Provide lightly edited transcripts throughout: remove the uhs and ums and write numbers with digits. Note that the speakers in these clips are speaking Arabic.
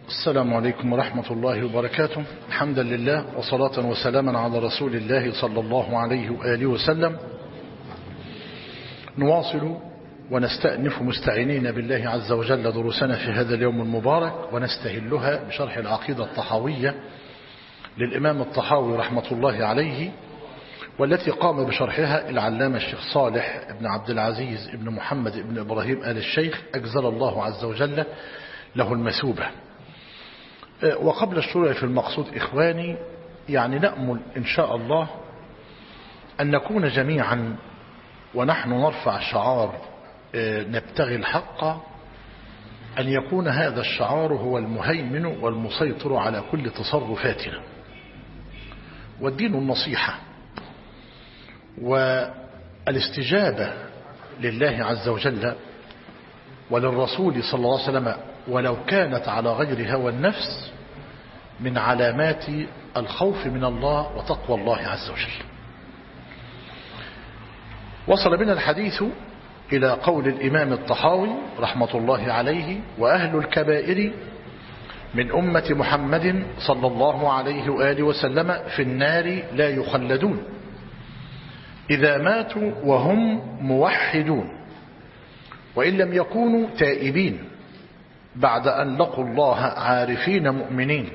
السلام عليكم ورحمة الله وبركاته. الحمد لله وصلاة وسلاما على رسول الله صلى الله عليه وآله وسلم. نواصل ونستأنف مستعينين بالله عز وجل دروسنا في هذا اليوم المبارك، ونستهلها بشرح العقيدة الطحاوية للإمام الطحاوي رحمة الله عليه، والتي قام بشرحها العلامة الشيخ صالح بن عبد العزيز بن محمد بن إبراهيم آل الشيخ أجزل الله عز وجل له المثوبة. وقبل الشروع في المقصود إخواني، يعني نأمل إن شاء الله أن نكون جميعا ونحن نرفع شعار نبتغي الحق أن يكون هذا الشعار هو المهيمن والمسيطر على كل تصرفاتنا. والدين النصيحة والاستجابة لله عز وجل وللرسول صلى الله عليه وسلم ولو كانت على غير هوى النفس من علامات الخوف من الله وتقوى الله عز وجل. وصل بنا الحديث إلى قول الإمام الطحاوي رحمة الله عليه: وأهل الكبائر من أمة محمد صلى الله عليه وآله وسلم في النار لا يخلدون إذا ماتوا وهم موحدون، وإن لم يكونوا تائبين بعد أن لقوا الله عارفين مؤمنين،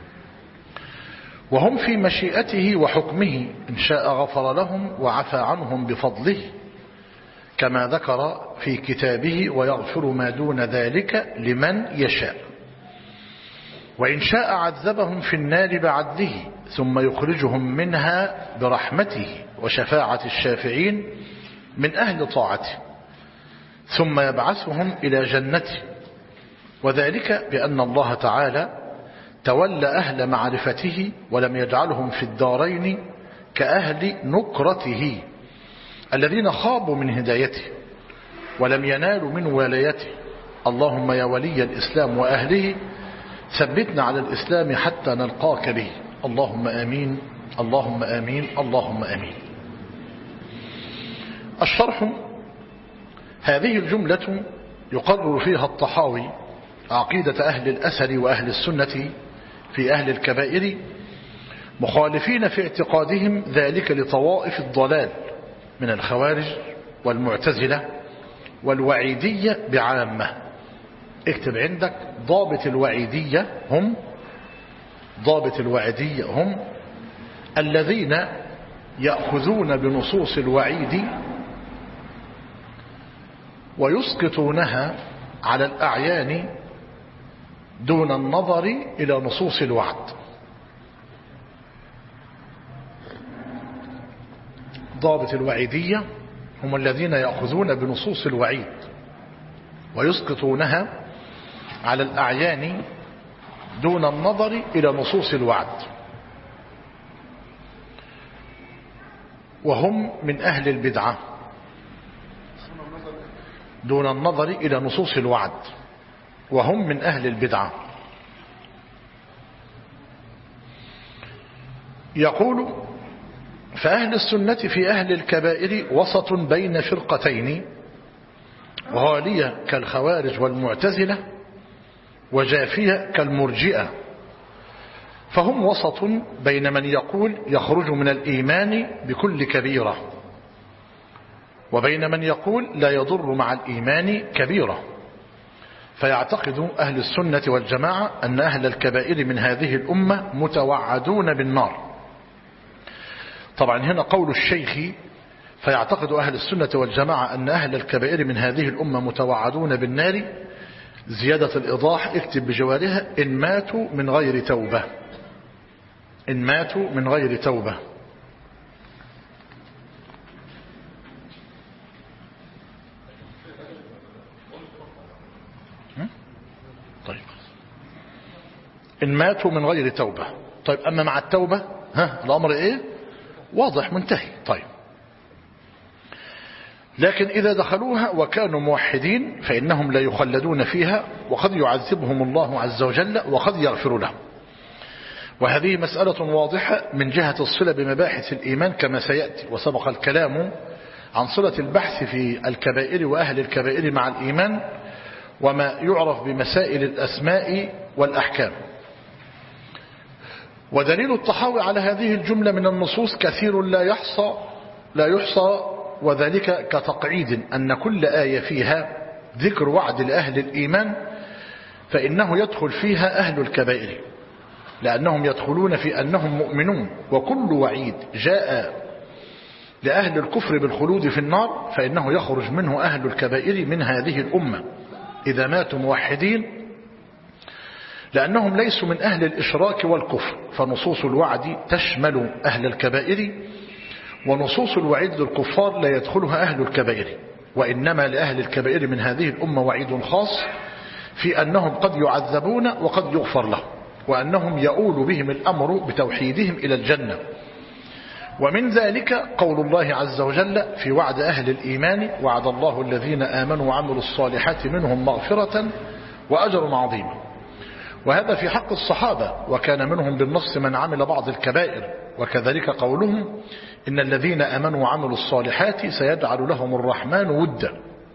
وهم في مشيئته وحكمه إن شاء غفر لهم وعفى عنهم بفضله كما ذكر في كتابه: ويغفر ما دون ذلك لمن يشاء، وإن شاء عذبهم في النار بعدله ثم يخرجهم منها برحمته وشفاعة الشافعين من أهل طاعته، ثم يبعثهم إلى جنته، وذلك بأن الله تعالى تولى أهل معرفته ولم يجعلهم في الدارين كأهل نكرته الذين خابوا من هدايته ولم ينالوا من ولايته. اللهم يا ولي الإسلام وأهله ثبتنا على الإسلام حتى نلقاك به. اللهم آمين اللهم آمين اللهم آمين. الشرح: هذه الجملة يقرر فيها الطحاوي عقيدة أهل الأثر وأهل السنة في أهل الكبائر، مخالفين في اعتقادهم ذلك لطوائف الضلال من الخوارج والمعتزلة والوعيدية بعامة. اكتب عندك: ضابط الوعيدية هم الذين يأخذون بنصوص الوعيد ويسقطونها على الأعيان دون النظر إلى نصوص الوعد. ضابط الوعيدية هم الذين يأخذون بنصوص الوعيد ويسقطونها على الأعيان دون النظر إلى نصوص الوعد، وهم من أهل البدعة. دون النظر إلى نصوص الوعد وهم من أهل البدعة. يقول: فأهل السنة في أهل الكبائر وسط بين فرقتين، غالية كالخوارج والمعتزلة وجافية كالمرجئة، فهم وسط بين من يقول يخرج من الإيمان بكل كبيرة وبين من يقول لا يضر مع الإيمان كبيرة. فيعتقد أهل السنة والجماعة أن أهل الكبائر من هذه الأمة متوعدون بالنار. طبعا هنا قول الشيخ فيعتقد أهل السنة والجماعة أن أهل الكبائر من هذه الأمة متوعدون بالنار، زيادة الإيضاح اكتب بجوارها: إن ماتوا من غير توبة. إن ماتوا من غير توبة. طيب، إن ماتوا من غير توبة. طيب، أما مع التوبة الأمر إيه؟ واضح منتهي. طيب، لكن إذا دخلوها وكانوا موحدين فإنهم لا يخلدون فيها، وقد يعذبهم الله عز وجل وقد يغفر لهم. وهذه مسألة واضحة من جهة الصلة بمباحث الإيمان كما سيأتي، وسبق الكلام عن صلة البحث في الكبائر وأهل الكبائر مع الإيمان، وما يعرف بمسائل الأسماء والأحكام. ودليل الطحاوي على هذه الجملة من النصوص كثير لا يحصى، وذلك كتقعيد أن كل آية فيها ذكر وعد لأهل الإيمان فإنه يدخل فيها أهل الكبائر، لأنهم يدخلون في أنهم مؤمنون، وكل وعيد جاء لأهل الكفر بالخلود في النار فإنه يخرج منه أهل الكبائر من هذه الأمة إذا ماتوا موحدين، لأنهم ليسوا من أهل الإشراك والكفر، فنصوص الوعد تشمل أهل الكبائر، ونصوص الوعيد للكفار لا يدخلها أهل الكبائر، وإنما لأهل الكبائر من هذه الأمة وعيد خاص في أنهم قد يعذبون وقد يغفر لهم، وأنهم يؤول بهم الأمر بتوحيدهم إلى الجنة. ومن ذلك قول الله عز وجل في وعد أهل الإيمان: وعد الله الذين آمنوا وعملوا الصالحات منهم مغفرة وأجر عظيما. وهذا في حق الصحابة، وكان منهم بالنص من عمل بعض الكبائر. وكذلك قولهم: إن الذين آمنوا وعملوا الصالحات سيجعل لهم الرحمن ودا.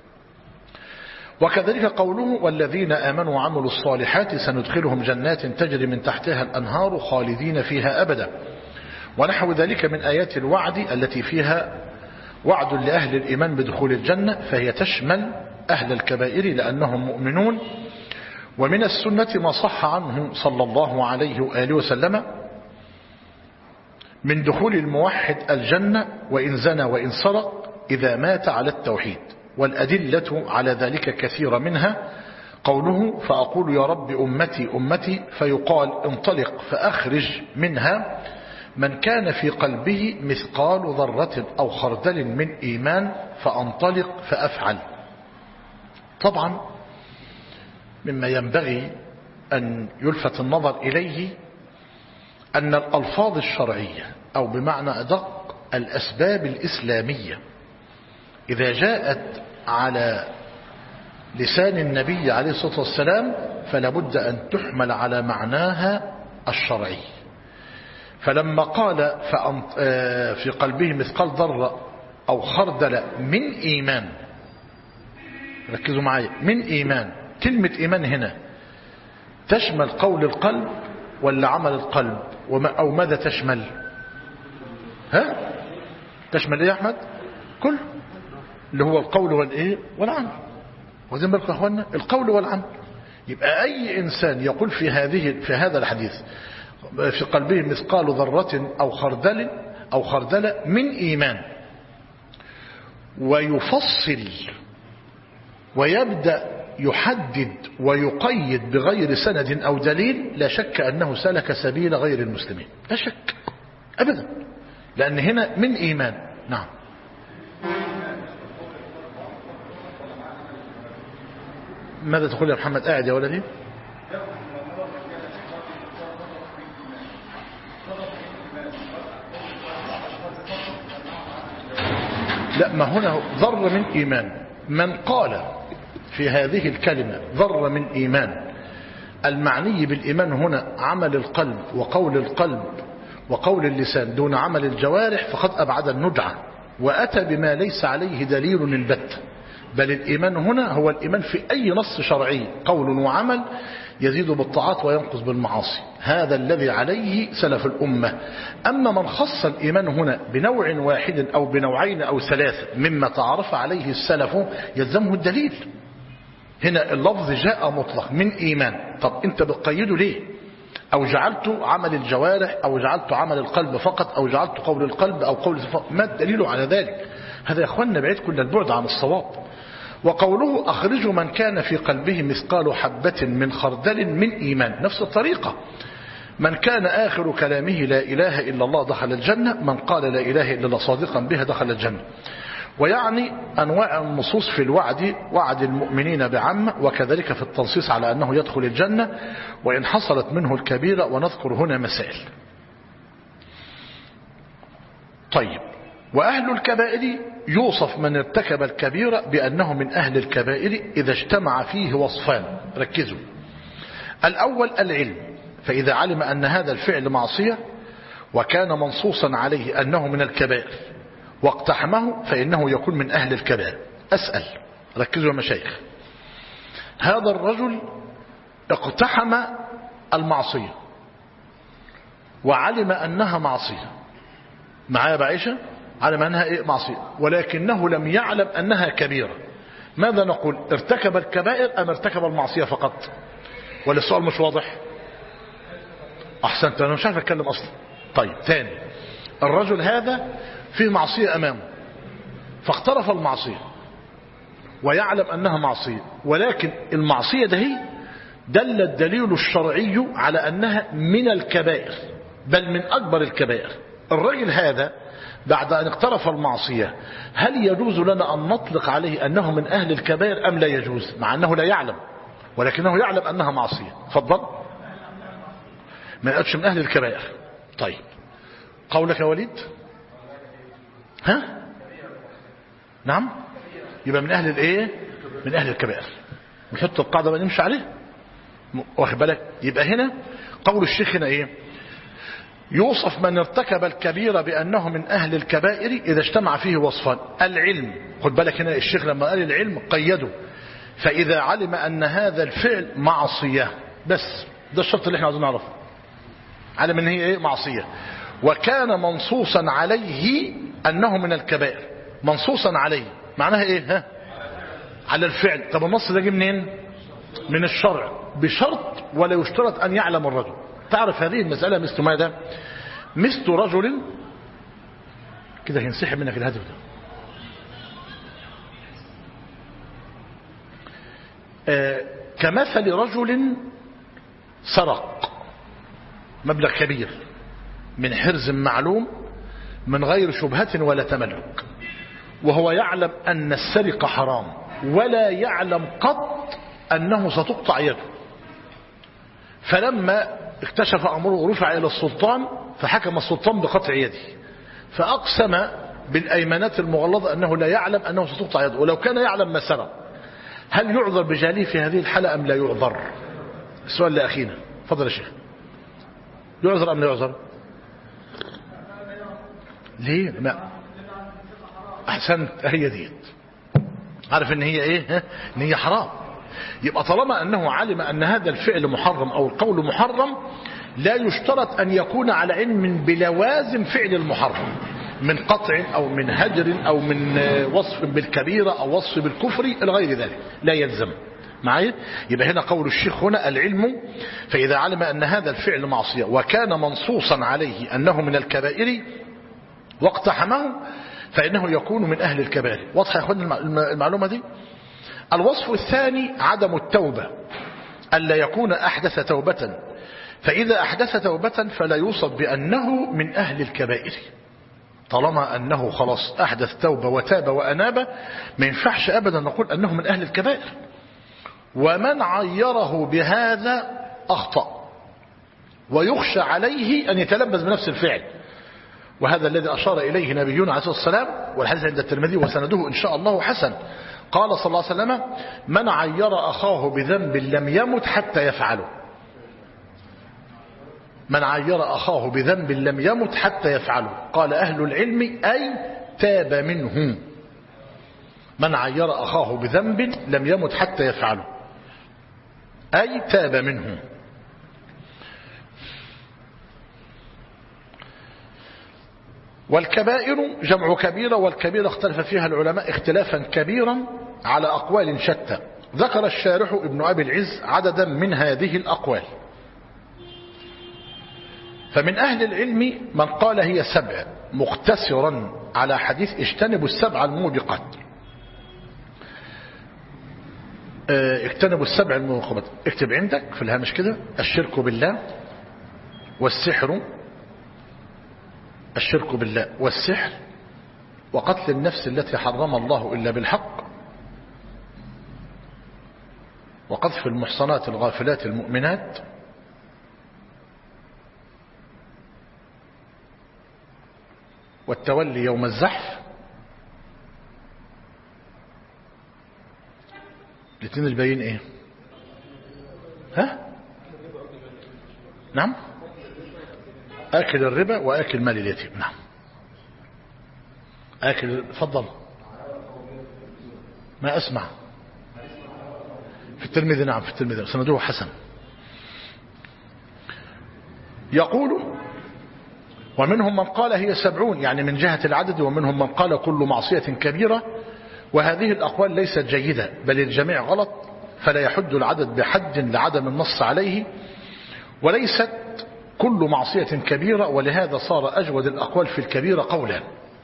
وكذلك قوله: والذين آمنوا وعملوا الصالحات سندخلهم جنات تجري من تحتها الأنهار خالدين فيها أبدا. ونحو ذلك من آيات الوعد التي فيها وعد لأهل الإيمان بدخول الجنة، فهي تشمل أهل الكبائر لأنهم مؤمنون. ومن السنة ما صح عنه صلى الله عليه وآله وسلم من دخول الموحد الجنة وإن زنى وإن سرق إذا مات على التوحيد، والأدلة على ذلك كثيرة، منها قوله: فأقول يا رب أمتي أمتي، فيقال: انطلق فأخرج منها من كان في قلبه مثقال ذرة أو خردل من إيمان فأنطلق فأفعل. طبعا مما ينبغي أن يلفت النظر إليه أن الألفاظ الشرعية، أو بمعنى أدق الأسباب الإسلامية، إذا جاءت على لسان النبي عليه الصلاة والسلام فلا بد أن تحمل على معناها الشرعي. فلما قال في قلبه مثقال ذرة أو خردل من إيمان، ركزوا معايا، من إيمان، كلمة إيمان هنا تشمل قول القلب ولا عمل القلب، أو ماذا تشمل؟ تشمل إيه يا أحمد؟ كل اللي هو القول والإيه والعمل. واخدين بالكم يا أخوانا؟ القول والعمل. يبقى أي إنسان يقول في هذا الحديث في قلبه مثقال ذرة أو خردل من إيمان، ويفصل ويبدأ يحدد ويقيد بغير سند أو دليل، لا شك أنه سلك سبيل غير المسلمين، لا شك أبدا، لأن هنا من إيمان. نعم. ماذا تقول يا محمد؟ قاعد يا ولدي. لا، ما هنا ذر من إيمان. من قال في هذه الكلمة ذر من إيمان، المعني بالإيمان هنا عمل القلب وقول القلب وقول اللسان دون عمل الجوارح، فقد أبعد النجعة وأتى بما ليس عليه دليل البت. بل الإيمان هنا هو الإيمان في أي نص شرعي، قول وعمل يزيد بالطاعات وينقص بالمعاصي. هذا الذي عليه سلف الأمة. أما من خص الإيمان هنا بنوع واحد أو بنوعين أو ثلاثة مما تعرف عليه السلف يلزمه الدليل. هنا اللفظ جاء مطلق من إيمان، طب أنت بتقيده ليه؟ أو جعلت عمل الجوارح، أو جعلت عمل القلب فقط، أو جعلت قول القلب أو قول فقط، ما الدليل على ذلك؟ هذا يا أخوانا بعيد كل البعد عن الصواب. وقوله أخرجوا من كان في قلبه مثقال حبة من خردل من إيمان، نفس الطريقة. من كان آخر كلامه لا إله إلا الله دخل الجنة، من قال لا إله إلا الله صادقا بها دخل الجنة. ويعني أنواع النصوص في الوعد، وعد المؤمنين بعامة، وكذلك في التنصيص على أنه يدخل الجنة وإن حصلت منه الكبيرة. ونذكر هنا مسائل. طيب، وأهل الكبائر يوصف من ارتكب الكبيرة بأنه من أهل الكبائر إذا اجتمع فيه وصفان. ركزوا. الأول العلم، فإذا علم أن هذا الفعل معصية وكان منصوصا عليه أنه من الكبائر واقتحمه فإنه يكون من أهل الكبائر. أسأل، ركزوا يا مشايخ، هذا الرجل اقتحم المعصية وعلم أنها معصية، معايا بعيشة، علم أنها إيه؟ معصية، ولكنه لم يعلم أنها كبيرة، ماذا نقول؟ ارتكب الكبائر أم ارتكب المعصية فقط؟ ولا السؤال مش واضح؟ أحسنت، أنا مش عارف أتكلم أصلا. طيب تاني، الرجل هذا في معصية أمامه فاقترف المعصية ويعلم أنها معصية، ولكن المعصية ده هي دل الدليل الشرعي على أنها من الكبائر، بل من أكبر الكبائر. الرجل هذا بعد أن اقترف المعصية هل يجوز لنا أن نطلق عليه أنه من أهل الكبائر أم لا يجوز، مع أنه لا يعلم ولكنه يعلم أنها معصية؟ تفضل. ما يقولش من أهل الكبائر. طيب قولك يا وليد؟ ها؟ نعم، يبقى من أهل الإيه؟ من أهل الكبائر. نحط القاعدة ما نمشي عليه، واخد بالك؟ يبقى هنا قول الشيخ هنا إيه؟ يوصف من ارتكب الكبيرة بأنه من أهل الكبائر إذا اجتمع فيه وصفان: العلم، خد بالك هنا الشيخ لما قال العلم قيده، فإذا علم أن هذا الفعل معصية، بس ده الشرط اللي احنا عايزين نعرفه، علم ان هي ايه؟ معصية، وكان منصوصا عليه أنه من الكبائر. منصوصا عليه معناها ايه؟ ها؟ على الفعل. طب النص ده جه منين؟ من الشرع، بشرط ولا يشترط أن يعلم الرجل. تعرف هذه المسألة مثل ماذا؟ مثل رجل كده هينسحب منك الهدف ده. كمثل رجل سرق مبلغ كبير من حرز معلوم من غير شبهة ولا تملك، وهو يعلم أن السرقة حرام ولا يعلم قط أنه ستقطع يده، فلما اكتشف أمره رفع إلى السلطان فحكم السلطان بقطع يده، فأقسم بالأيمانات المغلظة أنه لا يعلم أنه ستقطع يده، ولو كان يعلم ما سرق. هل يعذر بجهله في هذه الحالة أم لا يعذر؟ السؤال لأخينا، فضل يا شيخ، يعذر أم لا يعذر؟ ليه؟ ما أحسنت، هي ديت، عارف ان هي ايه؟ ان هي حرام. يبقى طالما انه علم ان هذا الفعل محرم او القول محرم، لا يشترط ان يكون على علم بلوازم فعل المحرم من قطع او من هجر او من وصف بالكبيرة او وصف بالكفر الى غير ذلك، لا يلزم معايا. يبقى هنا قول الشيخ هنا العلم، فاذا علم ان هذا الفعل معصية وكان منصوصا عليه انه من الكبائر واقتحمه فإنه يكون من أهل الكبائر. واضح يا أخواني المعلومة دي؟ الوصف الثاني عدم التوبة، ألا يكون أحدث توبة، فإذا أحدث توبة فلا يوصف بأنه من أهل الكبائر، طالما أنه خلاص أحدث توبة وتاب وأناب ما ينفعش أبدا نقول أنه من أهل الكبائر. ومن عيره بهذا أخطأ، ويخشى عليه أن يتلبس بنفس الفعل، وهذا الذي أشار إليه نبينا عليه الصلاة والسلام، والحديث عند الترمذي وسنده إن شاء الله حسن. قال صلى الله عليه وسلم: من عير أخاه بذنب لم يمت حتى يفعله. من عير أخاه بذنب لم يمت حتى يفعله. قال أهل العلم أي تاب منه. من عير أخاه بذنب لم يمت حتى يفعله أي تاب منه. والكبائر جمع كبيرة، والكبيرة اختلف فيها العلماء اختلافا كبيرا على أقوال شتى. ذكر الشارح ابن أبي العز عددا من هذه الأقوال. فمن أهل العلم من قال هي 7 مقتصرا على حديث اجتنبوا ال7 الموبقات. اجتنبوا ال7 الموبقات، اكتب عندك في الهامش كده: الشرك بالله والسحر، الشرك بالله والسحر، وقتل النفس التي حرم الله إلا بالحق، وقذف المحصنات الغافلات المؤمنات، والتولي يوم الزحف. الاثنين الباقيين ايه؟ ها؟ نعم، آكل الربا وآكل مال اليتيم. نعم، آكل. فضل، ما أسمع. في الترمذي، نعم في الترمذي سنده حسن. يقول ومنهم من قال هي 70 يعني من جهة العدد، ومنهم من قال كل معصية كبيرة، وهذه الأقوال ليست جيدة بل الجميع غلط، فلا يحد العدد بحد لعدم النص عليه، وليست كل معصية كبيرة، ولهذا صار أجود الأقوال في الكبيرة قولا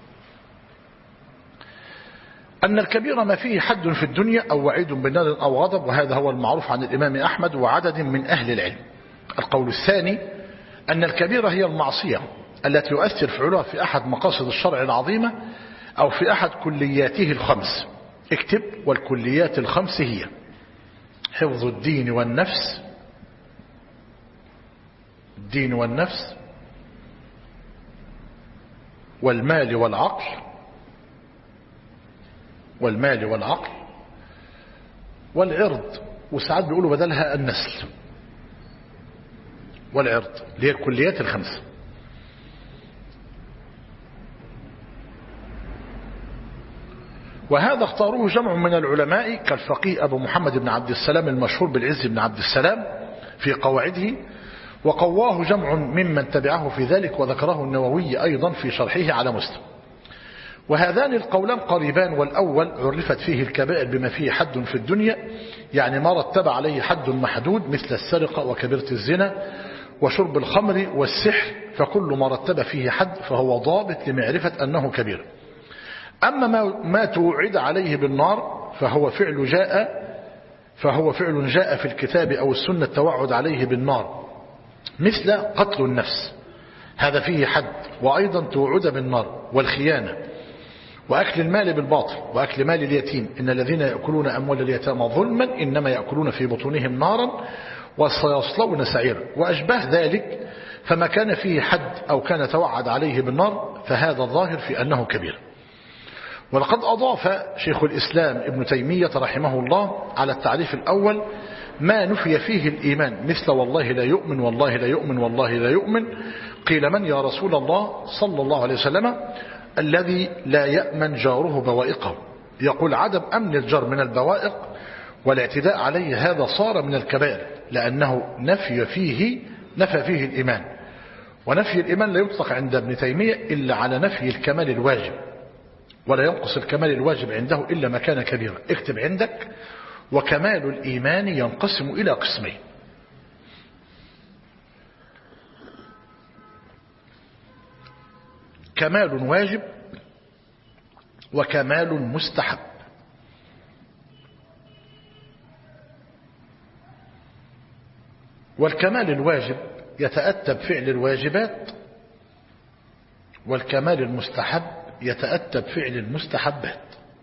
أن الكبير ما فيه حد في الدنيا أو وعيد بالنار أو غضب، وهذا هو المعروف عن الإمام أحمد وعدد من أهل العلم. القول الثاني أن الكبيرة هي المعصية التي يؤثر فعلها في أحد مقاصد الشرع العظيمة أو في أحد كلياته الخمس. اكتب: والكليات الخمس هي حفظ الدين والنفس، الدين والنفس، والمال والعقل، والمال والعقل، والعرض، وساعات بيقولوا بدلها النسل، والعرض، اللي هي الكليات الخمسة. وهذا اختاروه جمع من العلماء كالفقيه أبو محمد بن عبد السلام المشهور بالعز بن عبد السلام في قواعده، وقواه جمع ممن تبعه في ذلك، وذكره النووي أيضا في شرحه على مسلم. وهذان القولان قريبان، والأول عرفت فيه الكبائر بما فيه حد في الدنيا، يعني ما رتب عليه حد محدود مثل السرقة وكبيرة الزنا وشرب الخمر والسحر، فكل ما رتب فيه حد فهو ضابط لمعرفة أنه كبير. أما ما توعد عليه بالنار فهو فعل جاء في الكتاب أو السنة التوعد عليه بالنار، مثل قتل النفس، هذا فيه حد، وأيضا توعد بالنار، والخيانة، وأكل المال بالباطل، وأكل مال اليتيم، إن الذين يأكلون أموال اليتامى ظلما إنما يأكلون في بطونهم نارا وسيصلون سعيرا، وأشباه ذلك. فما كان فيه حد أو كان توعد عليه بالنار فهذا الظاهر في أنه كبير. ولقد أضاف شيخ الإسلام ابن تيمية رحمه الله على التعريف الأول ما نفي فيه الإيمان، مثل والله لا يؤمن، والله لا يؤمن، والله لا يؤمن. قيل: من يا رسول الله؟ صلى الله عليه وسلم: الذي لا يأمن جاره بوائقه. يقول: عدم أمن الجار من البوائق والاعتداء عليه هذا صار من الكبائر، لأنه نفى فيه الإيمان، ونفي الإيمان لا يطلق عند ابن تيمية إلا على نفي الكمال الواجب، ولا ينقص الكمال الواجب عنده إلا ما كان كبيرا. اكتب عندك: وكمال الإيمان ينقسم إلى قسمين: كمال واجب وكمال مستحب. والكمال الواجب يتأتى بفعل الواجبات، والكمال المستحب يتأتى بفعل المستحبات.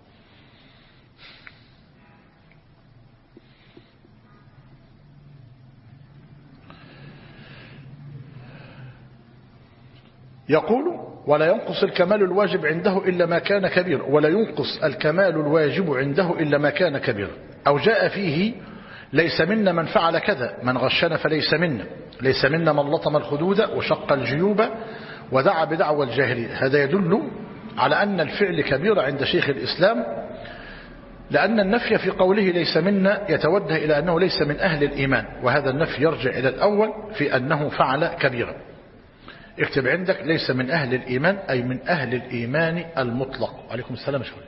يقول: ولا ينقص الكمال الواجب عنده إلا ما كان كبير، ولا ينقص الكمال الواجب عنده إلا ما كان كبير. أو جاء فيه: ليس منا من فعل كذا، من غشنا فليس منا، ليس منا من لطم الخدود وشق الجيوب ودعا بدعوى الجاهلية. هذا يدل على أن الفعل كبير عند شيخ الإسلام، لأن النفي في قوله ليس منا يتوجه إلى أنه ليس من أهل الإيمان، وهذا النفي يرجع إلى الأول في أنه فعل كبيرا. اكتب عندك: ليس من أهل الإيمان، أي من أهل الإيمان المطلق. عليكم السلام. شكرا.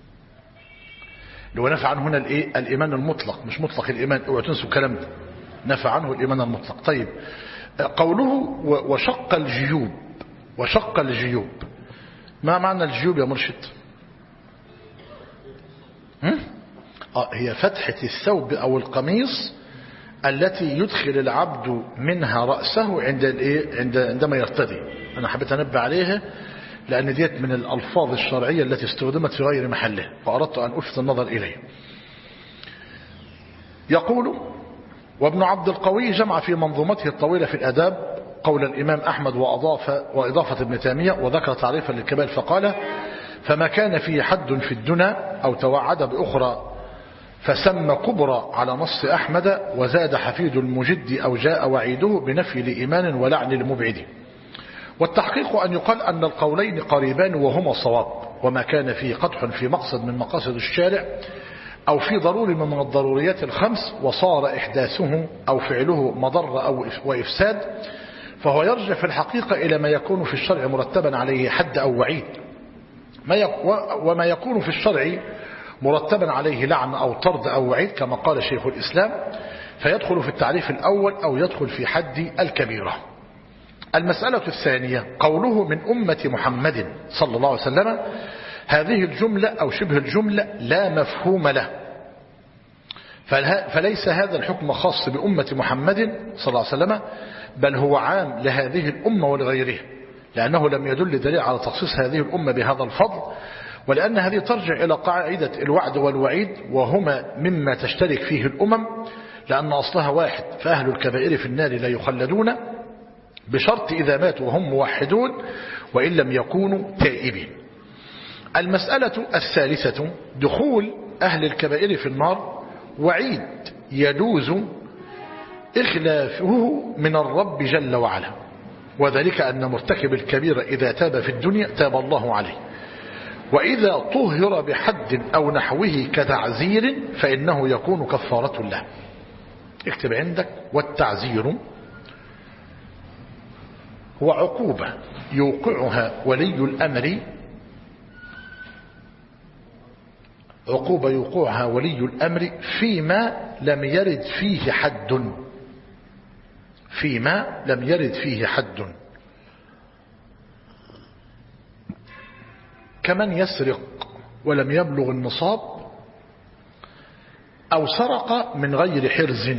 لو نفع عنه هنا الإيمان المطلق، مش مطلق الإيمان، اوعوا تنسوا الكلام ده، نفع عنه الإيمان المطلق. طيب، قوله وشق الجيوب، وشق الجيوب، ما معنى الجيوب يا مرشد؟ هي فتحة الثوب أو القميص التي يدخل العبد منها رأسه عندما يرتدي. أنا حبيت أنبه عليها لأن ديت من الألفاظ الشرعية التي استخدمت في غير محلها، فأردت أن ألفت النظر إليه. يقول: وابن عبد القوي جمع في منظومته الطويلة في الآداب قول الإمام أحمد وإضافة ابن تيمية، وذكر تعريفا للكبائر فقال: فما كان فيه حد في الدنا أو توعد بأخرى فسمى كبرى على نص أحمد، وزاد حفيد المجد أو جاء وعيده بنفي لإيمان ولعن لمبعد. والتحقيق أن يقال أن القولين قريبان وهما صواب، وما كان فيه قدح في مقصد من مقاصد الشارع أو في ضروري من الضروريات الخمس وصار إحداثه أو فعله مضر أو وإفساد، فهو يرجع في الحقيقة إلى ما يكون في الشرع مرتبا عليه حد أو وعيد، وما يكون في الشرع مرتبا عليه لعن أو طرد أو وعيد كما قال شيخ الإسلام، فيدخل في التعريف الأول أو يدخل في حد الكبيرة. المسألة الثانية قوله من أمة محمد صلى الله عليه وسلم، هذه الجملة أو شبه الجملة لا مفهوم له، فليس هذا الحكم خاص بأمة محمد صلى الله عليه وسلم، بل هو عام لهذه الأمة ولغيرها، لأنه لم يدل دليل على تخصيص هذه الأمة بهذا الفضل، ولأن هذه ترجع إلى قاعدة الوعد والوعيد، وهما مما تشترك فيه الأمم، لأن أصلها واحد، فأهل الكبائر في النار لا يخلدون بشرط إذا ماتوا وهم موحدون وإن لم يكونوا تائبين. المسألة الثالثة دخول أهل الكبائر في النار وعيد يجوز إخلافه من الرب جل وعلا، وذلك أن مرتكب الكبيرة إذا تاب في الدنيا تاب الله عليه، وإذا طهر بحد أو نحوه كتعزير فإنه يكون كفارة له. اكتب عندك: والتعزير هو عقوبة يوقعها ولي الأمر، عقوبة يوقعها ولي الأمر فيما لم يرد فيه حد، فيما لم يرد فيه حد، كمن يسرق ولم يبلغ النصاب، أو سرق من غير حرز.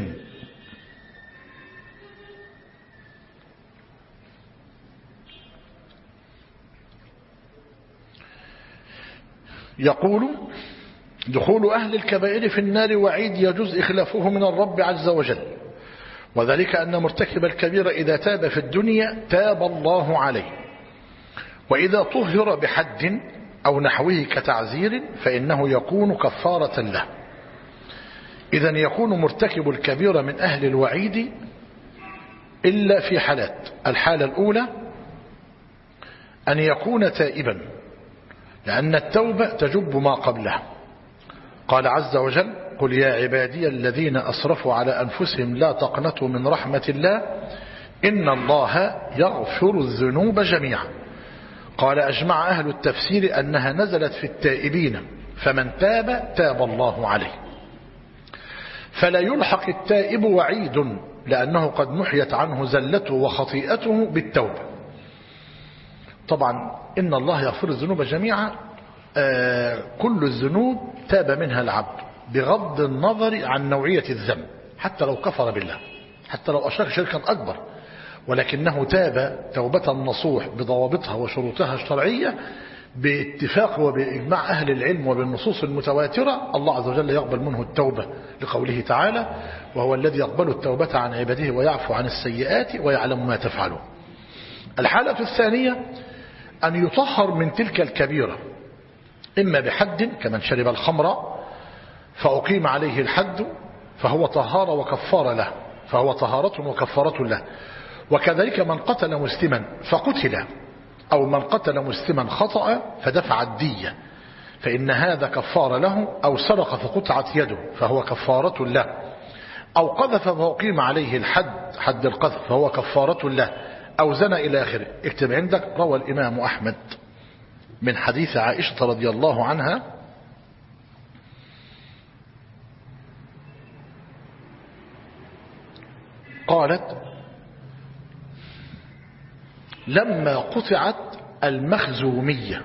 يقول: دخول أهل الكبائر في النار وعيد يجوز إخلافه من الرب عز وجل، وذلك أن مرتكب الكبيرة إذا تاب في الدنيا تاب الله عليه، وإذا طهر بحد أو نحوه كتعزير فإنه يكون كفارة له. إذن يكون مرتكب الكبيرة من أهل الوعيد إلا في حالات: الحالة الأولى أن يكون تائبا، لأن التوبة تجب ما قبلها. قال عز وجل: قل يا عبادي الذين أسرفوا على أنفسهم لا تقنطوا من رحمة الله إن الله يغفر الذنوب جميعا. قال: أجمع أهل التفسير أنها نزلت في التائبين، فمن تاب تاب الله عليه. فلا يلحق التائب وعيد، لأنه قد محيت عنه زلته وخطيئته بالتوبة. طبعا إن الله يغفر الذنوب جميعا، كل الذنوب تاب منها العبد بغض النظر عن نوعية الذنب، حتى لو كفر بالله، حتى لو أشرك شركا أكبر، ولكنه تاب توبة نصوح بضوابطها وشروطها الشرعية باتفاق وبإجماع أهل العلم وبالنصوص المتواترة. الله عز وجل يقبل منه التوبة لقوله تعالى: وهو الذي يقبل التوبة عن عباده ويعفو عن السيئات ويعلم ما تفعلون. الحالة الثانية أن يطهر من تلك الكبيرة، إما بحد كمن شرب الخمر فأقيم عليه الحد فهو طهارة وكفارة له، فهو طهارة وكفارة له. وكذلك من قتل مسلما فقتل، أو من قتل مسلما خطأ فدفع الدية فإن هذا كفار له، أو سرق فقطعت يده فهو كفارة له، أو قذف فأقيم عليه الحد حد القذف فهو كفارة له، أو زنى إلى آخره. اكتب عندك: روى الإمام أحمد من حديث عائشة رضي الله عنها قالت: لما قطعت المخزومية،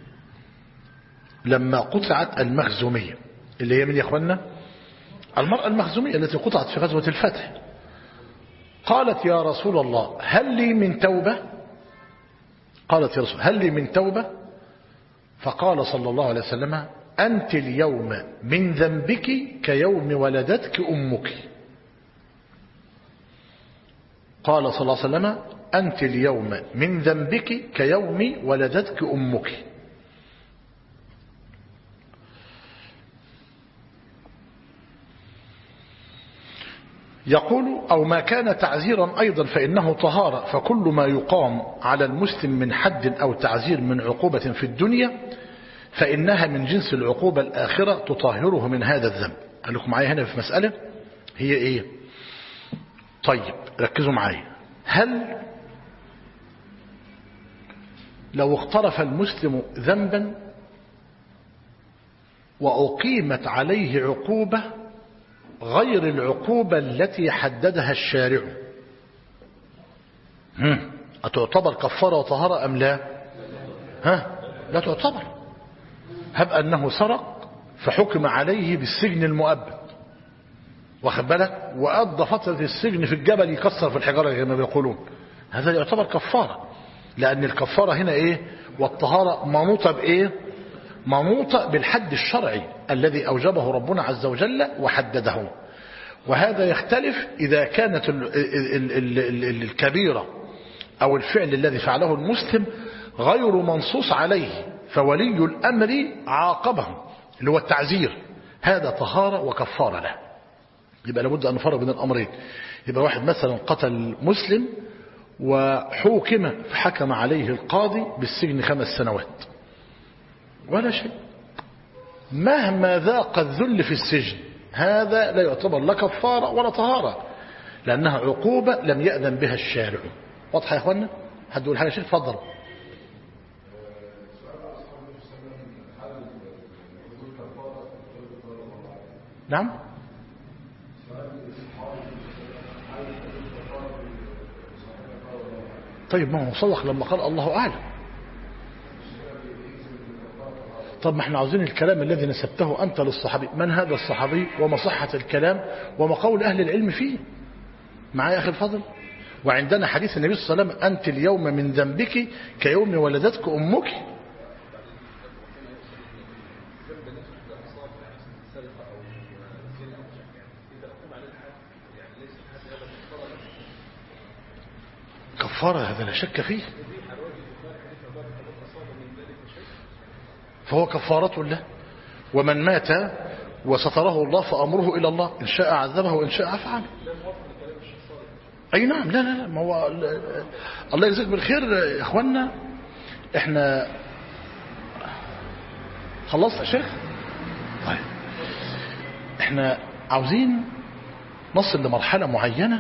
لما قطعت المخزومية اللي هي من يا اخوانا المرأة المخزومية التي قطعت في غزوة الفتح، قالت: يا رسول الله هل لي من توبة؟ قالت: يا رسول هل لي من توبة؟ فقال صلى الله عليه وسلم: أنت اليوم من ذنبك كيوم ولدتك أمك. قال صلى الله عليه وسلم: أنت اليوم من ذنبك كيوم ولدتك أمك. يقول: أو ما كان تعزيرا أيضا فإنه طهارة، فكل ما يقام على المسلم من حد أو تعزير من عقوبة في الدنيا فإنها من جنس العقوبة الآخرة تطهره من هذا الذنب. قال لكم معايا هنا في مسألة هي إيه؟ طيب ركزوا معايا. هل لو اقترف المسلم ذنبا وأقيمت عليه عقوبة غير العقوبة التي حددها الشارع، أتعتبر كفارة وطهارة أم لا؟ لا تعتبر. هب أنه سرق فحكم عليه بالسجن المؤبد، واخد بالك، وقضى فترة السجن في الجبل يكسر في الحجارة كما بيقولون، هذا يعتبر كفارة، لأن الكفارة هنا إيه؟ والطهارة منوطة بإيه؟ منوطة بالحد الشرعي الذي أوجبه ربنا عز وجل وحدده. وهذا يختلف إذا كانت الكبيرة أو الفعل الذي فعله المسلم غير منصوص عليه، فولي الأمر عاقبه اللي هو التعزير، هذا طهارة وكفارة له. يبقى لابد أن نفرق بين الأمرين. يبقى واحد مثلا قتل مسلم وحكم فحكم عليه القاضي بالسجن 5 سنوات ولا شيء، مهما ذاق الذل في السجن، هذا لا يعتبر لا كفارة ولا طهارة، لأنها عقوبة لم يأذن بها الشارع. واضحة يا أخوانا؟ حد يقول حاجة؟ شيء اتفضل. نعم. طيب ما هو صدق لما قال الله أعلم. طب ما احنا عاوزين الكلام الذي نسبته أنت للصحابي، من هذا الصحابي وما صحة الكلام وما قول أهل العلم فيه. معايا أخي الفضل؟ وعندنا حديث النبي صلى الله عليه وسلم: أنت اليوم من ذنبك كيوم ولدتك أمك. كفارة، هذا لا شك فيه، فهو كفارة له. ومن مات وستره الله فأمره إلى الله، إن شاء عذبه وإن شاء عفى عنه. أي نعم. لا لا لا، ما هو الله يجزيك بالخير يا إخوانا. إحنا خلصت يا شيخ؟ طيب إحنا عاوزين نصل لمرحلة معينة.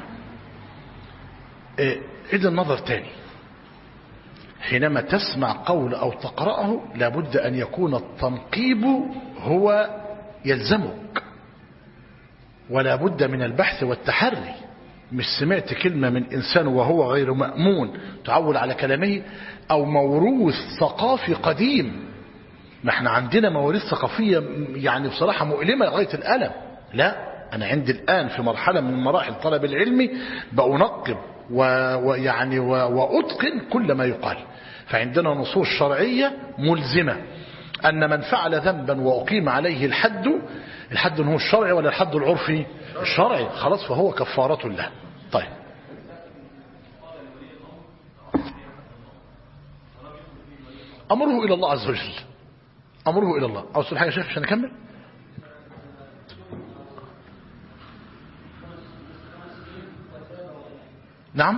عيد النظر تاني، حينما تسمع قول أو تقرأه لابد أن يكون التنقيب هو يلزمك، ولا بد من البحث والتحري. مش سمعت كلمة من إنسان وهو غير مأمون تعول على كلامه، أو موروث ثقافي قديم. ما احنا عندنا مواريث ثقافية يعني بصراحة مؤلمة لغاية الألم. لا، أنا عندي الآن في مرحلة من مراحل طلب العلم بأنقب ويعني وأتقن كل ما يقال. فعندنا نصوص شرعية ملزمة أن من فعل ذنبا وأقيم عليه الحد هو الشرعي ولا الحد العرفي؟ الشرعي، خلاص فهو كفارة له. طيب أمره إلى الله عز وجل، أمره إلى الله. أوصل حاجة يا شيخ عشان نكمل. نعم.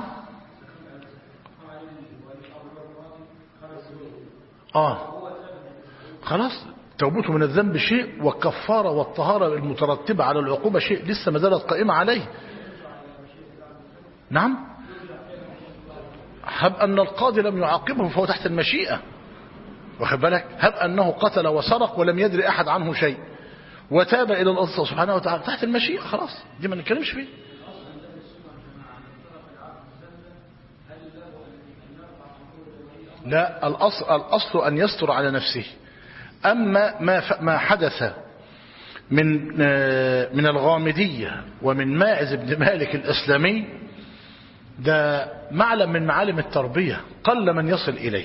خلاص توبته من الذنب شيء، والكفارة والطهارة المترتبة على العقوبة شيء لسه ما زالت قائمة عليه. نعم. هب أن القاضي لم يعاقبه فهو تحت المشيئة، واخد بالك. هب أنه قتل وسرق ولم يدري أحد عنه شيء وتاب إلى الله سبحانه وتعالى، تحت المشيئة، خلاص دي ما نتكلمش فيه. لا، الأصل أن يستر على نفسه. أما ما حدث من الغامدية ومن ماعز بن مالك الإسلامي، ده معلم من معالم التربية قل من يصل إليه،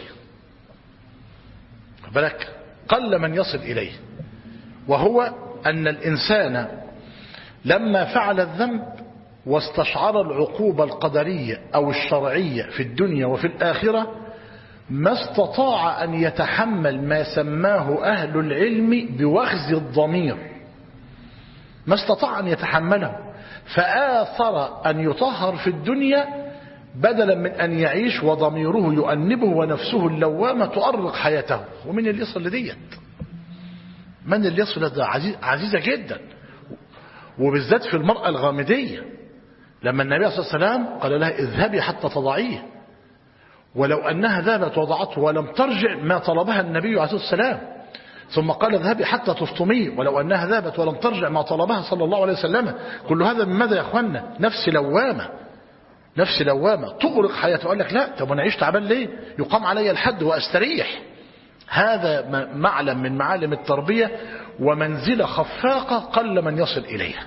بالك، قل من يصل إليه. وهو أن الإنسان لما فعل الذنب واستشعر العقوبة القدرية أو الشرعية في الدنيا وفي الآخرة، ما استطاع أن يتحمل ما سماه أهل العلم بوخز الضمير، ما استطاع أن يتحمله، فآثر أن يطهر في الدنيا بدلا من أن يعيش وضميره يؤنبه ونفسه اللوامة تؤرق حياته. ومن اللي يصل لديت؟ من اللي يصل لدى؟ عزيزة جدا، وبالذات في المرأة الغامدية، لما النبي صلى الله عليه وسلم قال لها اذهبي حتى تضعيه، ولو أنها ذهبت وضعته ولم ترجع ما طلبها النبي عليه الصلاة والسلام، ثم قال اذهبي حتى تفطمي، ولو أنها ذهبت ولم ترجع ما طلبها صلى الله عليه وسلم. كل هذا من ماذا يا أخوانا؟ نفس لوامة، نفس لوامة تغرق حياته. قال لك لا، طب أنا عيش تعبان ليه؟ يقام علي الحد وأستريح. هذا معلم من معالم التربية، ومنزلة خفاقة قل من يصل إليها.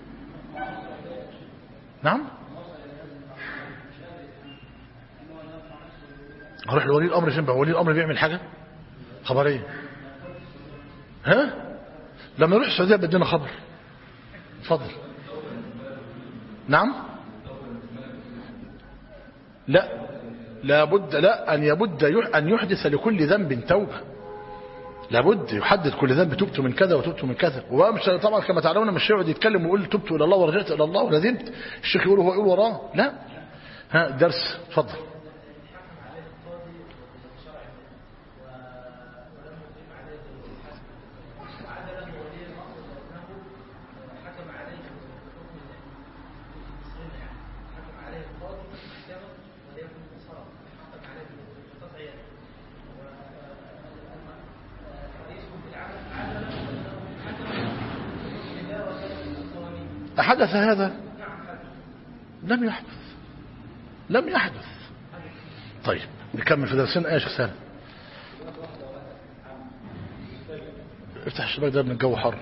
نعم، هروح لولي الأمر فين بقى؟ ولي الأمر بيعمل حاجة خبرية؟ ها؟ لما يروح السعودية بدينا خبر. اتفضل. نعم، لا، لابد لا أن يحدث لكل ذنب توبة. لابد يحدد كل ذنب، تبت من كذا وتبت من كذا. ومش طبعا كما تعلمون مش يقعد يتكلم ويقول تبت الى الله ورجعت الى الله وندمت، الشيخ يقول هو يقول وراه. لا، ها درس. اتفضل. أحدث هذا؟ لم يحدث، لم يحدث. طيب نكمل في درسنا. ايش سهل؟ افتح الشباك ده من الجو حر.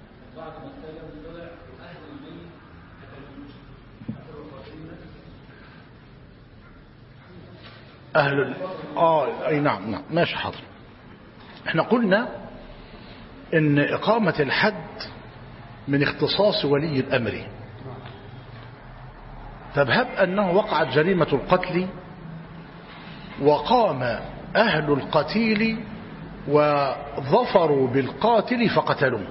اي نعم ماشي حاضر. احنا قلنا ان اقامة الحد من اختصاص ولي الامر. فبهب انه وقعت جريمة القتل وقام اهل القتيل وظفروا بالقاتل فقتلوه،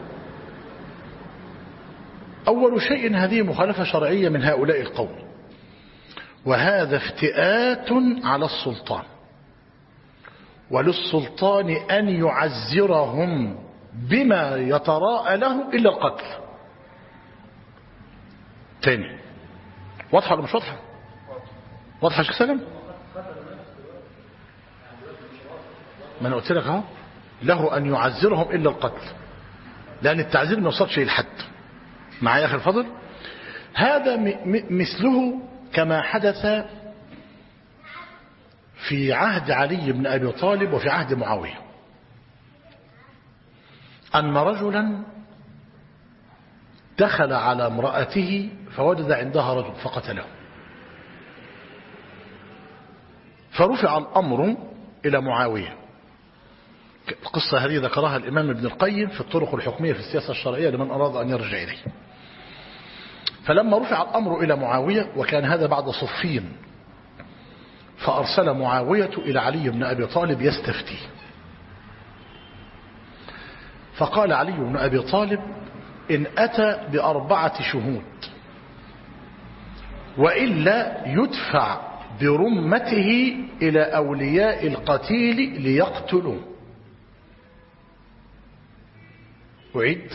اول شيء هذه مخالفة شرعية من هؤلاء القوم، وهذا افتئات على السلطان، وللسلطان أن يعزرهم بما يتراءى له إلا القتل. تاني، واضحة ولا مش واضحة؟ واضحة يا شيخ سلام؟ ما أنا قلت لك اهو، له أن يعزرهم إلا القتل، لأن التعزير ما يوصلش للحد. معايا يا أخي الفضل؟ هذا مثله كما حدث في عهد علي بن أبي طالب وفي عهد معاوية، أن رجلا دخل على امرأته فوجد عندها رجل فقتله، فرفع الأمر إلى معاوية. القصة هذه ذكرها الإمام ابن القيم في الطرق الحكمية في السياسة الشرعية لمن أراد أن يرجع إليه. فلما رفع الأمر إلى معاوية، وكان هذا بعد صفين، فأرسل معاوية إلى علي بن أبي طالب يستفتي. فقال علي بن أبي طالب: إن أتى ب4 شهود وإلا يدفع برمته إلى أولياء القتيل ليقتلوه. أعيد: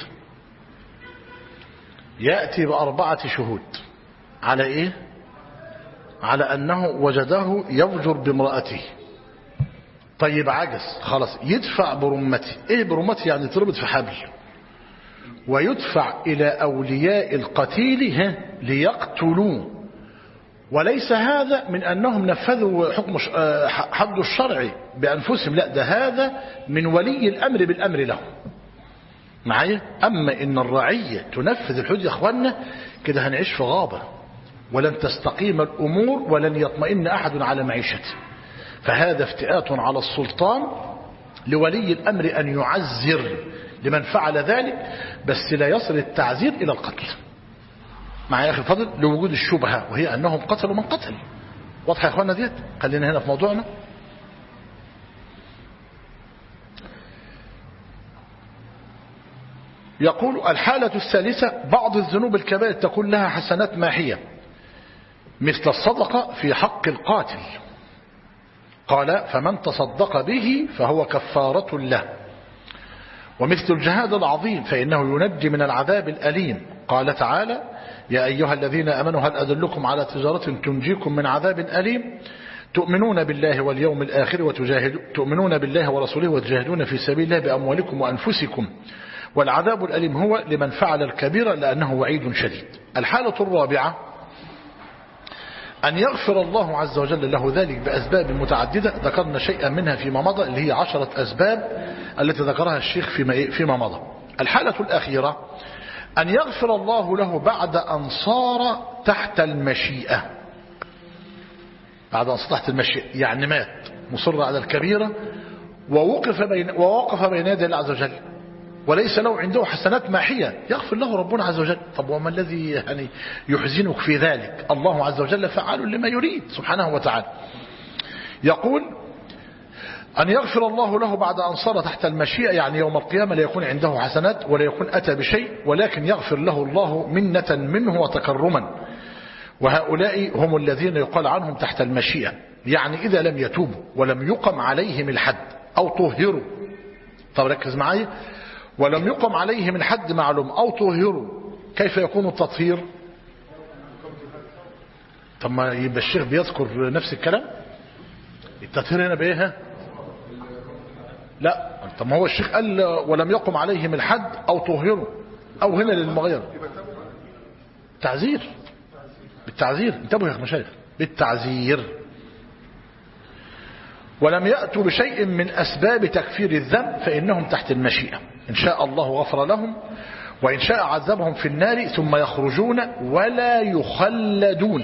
يأتي ب4 شهود على إيه؟ على أنه وجده يفجر بامرأته. طيب عجز، خلاص يدفع برمته. إيه برمته؟ يعني تربط في حبل، ويدفع إلى أولياء القتيل ليقتلوه. وليس هذا من أنهم نفذوا حكم حد الشرع بأنفسهم، لا، ده هذا من ولي الأمر بالأمر له. معايا؟ أما إن الرعية تنفذ الحدود يا أخوانا، كده هنعيش في غابة، ولن تستقيم الأمور، ولن يطمئن أحد على معيشته. فهذا افتئات على السلطان لولي الأمر أن يعزر لمن فعل ذلك، بس لا يصل التعزير إلى القتل. معايا يا أخي الفضل؟ لوجود الشبهة، وهي أنهم قتلوا من قتل. واضح يا أخوانا ديت؟ خلينا هنا في موضوعنا. يقول: الحالة الثالثة: بعض الذنوب الكبائر تكون لها حسنات ماحية، مثل الصدقة في حق القاتل. قال: فمن تصدق به فهو كفارة له. ومثل الجهاد العظيم، فإنه ينجي من العذاب الأليم. قال تعالى: يا أيها الذين آمنوا هل أدلكم على تجارة تنجيكم من عذاب أليم تؤمنون بالله واليوم الآخر تؤمنون بالله ورسوله وتجاهدون في سبيل الله بأموالكم وأنفسكم والعذاب الأليم هو لمن فعل الكبيرة لأنه وعيد شديد. الحالة الرابعة أن يغفر الله عز وجل له ذلك بأسباب متعددة ذكرنا شيئا منها فيما مضى، اللي هي 10 أسباب التي ذكرها الشيخ فيما مضى. الحالة الأخيرة أن يغفر الله له بعد أن صار تحت المشيئة، بعد أن صار تحت المشيئة يعني مات مصر على الكبيرة ووقف بين يدي الله عز وجل وليس له عنده حسنات ماحية يغفر له ربنا عز وجل. طب وما الذي يعني يحزنك في ذلك؟ الله عز وجل فعال لما يريد سبحانه وتعالى. يقول أن يغفر الله له بعد أن صار تحت المشيئة، يعني يوم القيامة لا يكون عنده حسنات ولا يكون أتى بشيء، ولكن يغفر له الله منة منه وتكرما. وهؤلاء هم الذين يقال عنهم تحت المشيئة، يعني إذا لم يتوبوا ولم يقم عليهم الحد أو طهروا. طب ركز معي، ولم يقم عليهم الحد معلوم أو طهروا، كيف يكون التطهير؟ طب ما يبقى الشيخ بيذكر نفس الكلام. التطهير هنا بإيه؟ لا، طب ما هو الشيخ قال ولم يقم عليهم الحد أو طهروا، أو هنا للمغير تعزير، بالتعزير. انتبهوا يا أخي مشايخ، بالتعزير. ولم يأتوا بشيء من أسباب تكفير الذنب فإنهم تحت المشيئة، إن شاء الله غفر لهم وإن شاء عذبهم في النار ثم يخرجون ولا يخلدون.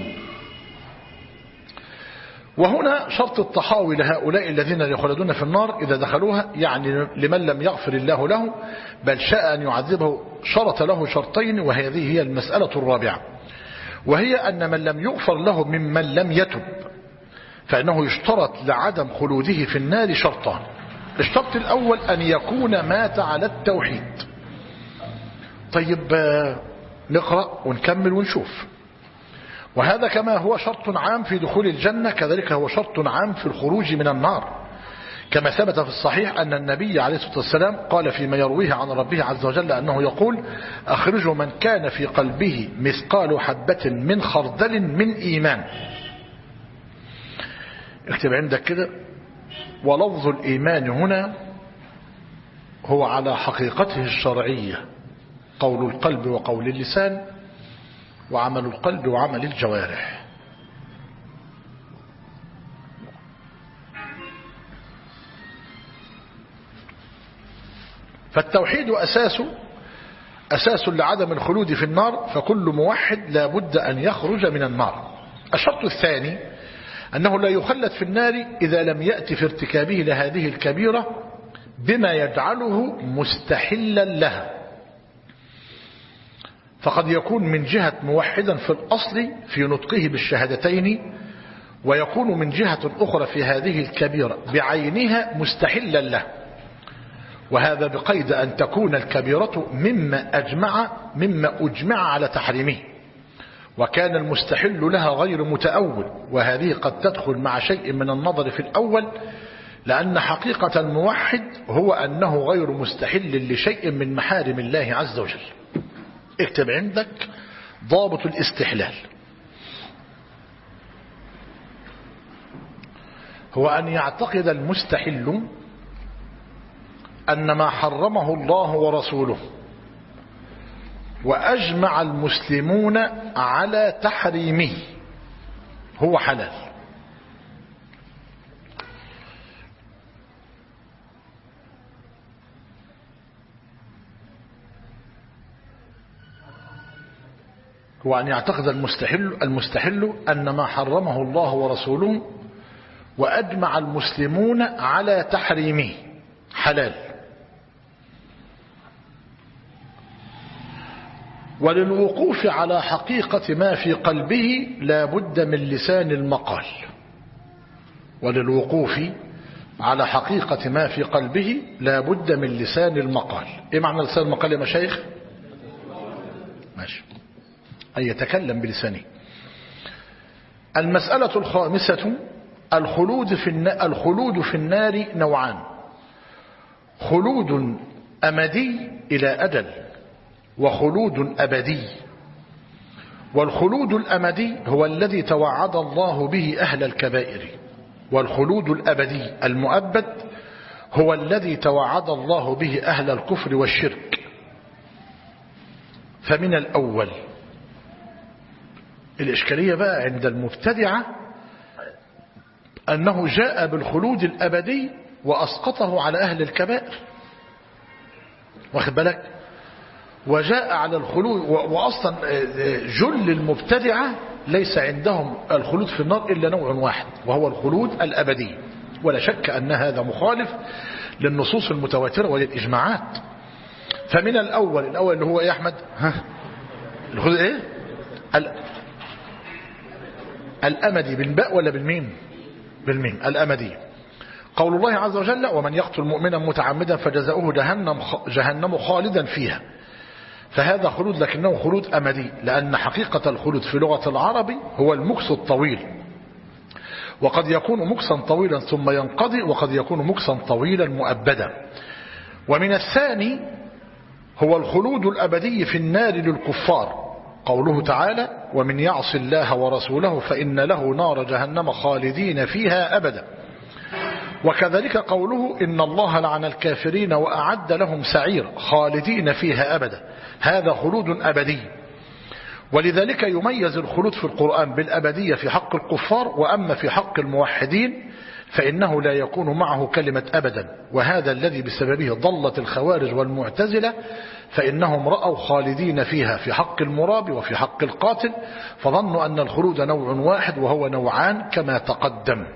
وهنا شرط التحاوي لهؤلاء الذين يخلدون في النار إذا دخلوها، يعني لمن لم يغفر الله له بل شاء أن يعذبه شرط له شرطين، وهذه هي المسألة الرابعة، وهي أن من لم يغفر له ممن لم يتب فإنه يشترط لعدم خلوده في النار شرطان. الشرط الأول أن يكون مات على التوحيد. طيب نقرأ ونكمل ونشوف. وهذا كما هو شرط عام في دخول الجنة كذلك هو شرط عام في الخروج من النار، كما ثبت في الصحيح أن النبي عليه الصلاة والسلام قال فيما يرويه عن ربه عز وجل أنه يقول أخرجوا من كان في قلبه مثقال حبة من خردل من إيمان. اكتب عندك كده، ولفظ الإيمان هنا هو على حقيقته الشرعية قول القلب وقول اللسان وعمل القلب وعمل الجوارح. فالتوحيد أساس لعدم الخلود في النار، فكل موحد لا بد أن يخرج من النار. الشرط الثاني أنه لا يخلد في النار إذا لم يأتي في ارتكابه لهذه الكبيرة بما يجعله مستحلا لها، فقد يكون من جهة موحدا في الأصل في نطقه بالشهادتين، ويكون من جهة أخرى في هذه الكبيرة بعينها مستحلا له، وهذا بقيد أن تكون الكبيرة مما أجمع على تحريمه، وكان المستحل لها غير متأول، وهذه قد تدخل مع شيء من النظر في الأول، لأن حقيقة الموحد هو أنه غير مستحل لشيء من محارم الله عز وجل. اكتب عندك ضابط الاستحلال، هو أن يعتقد المستحل أن ما حرمه الله ورسوله وأجمع المسلمون على تحريمه هو حلال. هو أن يعتقد المستحل أن ما حرمه الله ورسوله وأجمع المسلمون على تحريمه حلال. وللوقوف على حقيقة ما في قلبه لا بد من لسان المقال. وللوقوف على حقيقة ما في قلبه لا بد من لسان المقال. ايه معنى لسان المقال يا مشايخ؟ ماشي، أن يتكلم بلسانه. المسألة الخامسة الخلود في النار نوعان: خلود أمدي إلى أجل، وخلود أبدي. والخلود الأمدي هو الذي توعد الله به أهل الكبائر، والخلود الأبدي المؤبد هو الذي توعد الله به أهل الكفر والشرك. فمن الأول الإشكالية بقى عند المبتدعة أنه جاء بالخلود الأبدي وأسقطه على أهل الكبائر، واخد بالك، وجاء على الخلود، وأصلا جل المبتدعة ليس عندهم الخلود في النار إلا نوع واحد وهو الخلود الأبدي، ولا شك أن هذا مخالف للنصوص المتواترة وللإجماعات. فمن الأول اللي هو إيه يا أحمد؟ الخلود إيه؟ الأمدي بالباء ولا بالميم؟ بالميم. الأمدي قول الله عز وجل: ومن يقتل مؤمنا متعمدا فجزاؤه جهنم خالدا فيها. فهذا خلود لكنه خلود أمدي، لأن حقيقة الخلود في لغة العرب هو المكث الطويل، وقد يكون مكثا طويلا ثم ينقضي، وقد يكون مكثا طويلا مؤبدا. ومن الثاني هو الخلود الأبدي في النار للكفار، قوله تعالى: ومن يعص الله ورسوله فإن له نار جهنم خالدين فيها أبدا. وكذلك قوله: إن الله لعن الكافرين وأعد لهم سعير خالدين فيها أبدا. هذا خلود أبدي. ولذلك يميز الخلود في القرآن بالأبدية في حق الكفار، وأما في حق الموحدين فإنه لا يكون معه كلمة أبدا، وهذا الذي بسببه ضلت الخوارج والمعتزلة، فإنهم رأوا خالدين فيها في حق المراب وفي حق القاتل، فظنوا أن الخلود نوع واحد وهو نوعان كما تقدم.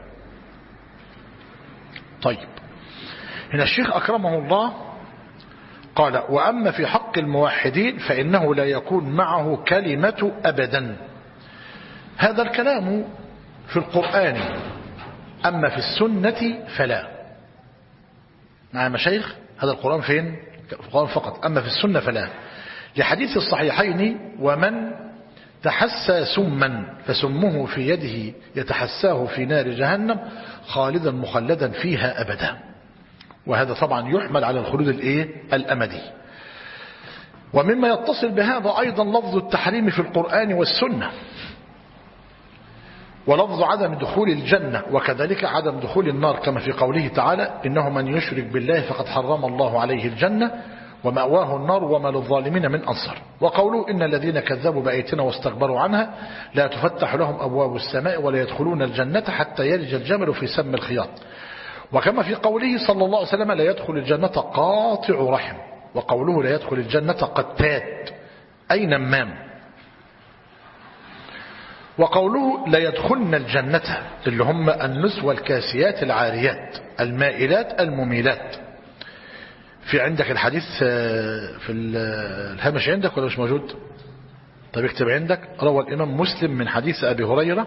طيب، هنا الشيخ أكرمه الله قال: وأما في حق الموحدين فإنه لا يكون معه كلمة أبدا. هذا الكلام في القرآن، أما في السنة فلا. مع مشايخ هذا القرآن فين؟ في القرآن فقط، أما في السنة فلا، لحديث الصحيحين: ومن تحسى سما فسمه في يده يتحساه في نار جهنم خالدا مخلدا فيها أبدا. وهذا طبعا يحمل على الخلود الأمدي. ومما يتصل بهذا أيضا لفظ التحريم في القرآن والسنة، ولفظ عدم دخول الجنة، وكذلك عدم دخول النار، كما في قوله تعالى: إنه من يشرك بالله فقد حرم الله عليه الجنة ومأواه النار وما للظالمين من أنصار. وقوله: إن الذين كذبوا بآياتنا واستكبروا عنها لا تفتح لهم أبواب السماء ولا يدخلون الجنة حتى يلج الجمل في سم الخياط. وكما في قوله صلى الله عليه وسلم: لا يدخل الجنة قاطع رحم. وقوله: لا يدخل الجنة قتات أي نمام. وقوله: لا يدخلن الجنة اللي هم النسوة الكاسيات العاريات المائلات المميلات. في عندك الحديث في الهامش عندك ولا مش موجود؟ طيب اكتب عندك: روى الإمام مسلم من حديث أبي هريرة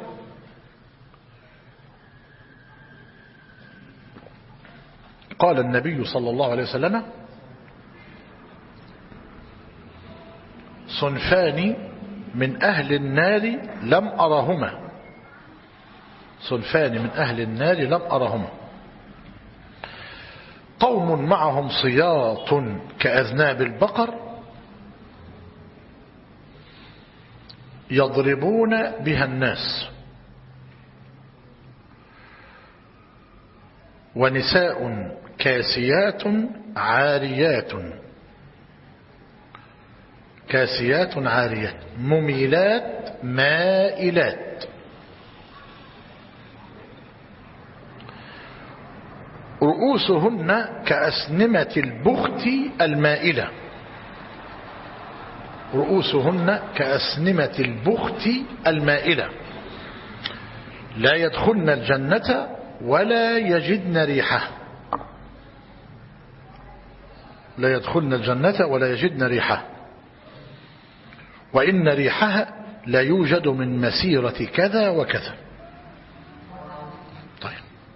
قال النبي صلى الله عليه وسلم: صنفان من أهل النار لم أرهما. صنفان من أهل النار لم أرهما: قوم معهم صياط كأذناب البقر يضربون بها الناس، ونساء كاسيات عاريات مميلات مائلات رؤوسهن كأسنمة البخت المائلة. رؤوسهن كأسنمة البخت المائلة لا يدخلن الجنة ولا يجدن ريحها. لا يدخلن الجنة ولا يجدن ريحها، وإن ريحها لا يوجد من مسيرة كذا وكذا. طيب،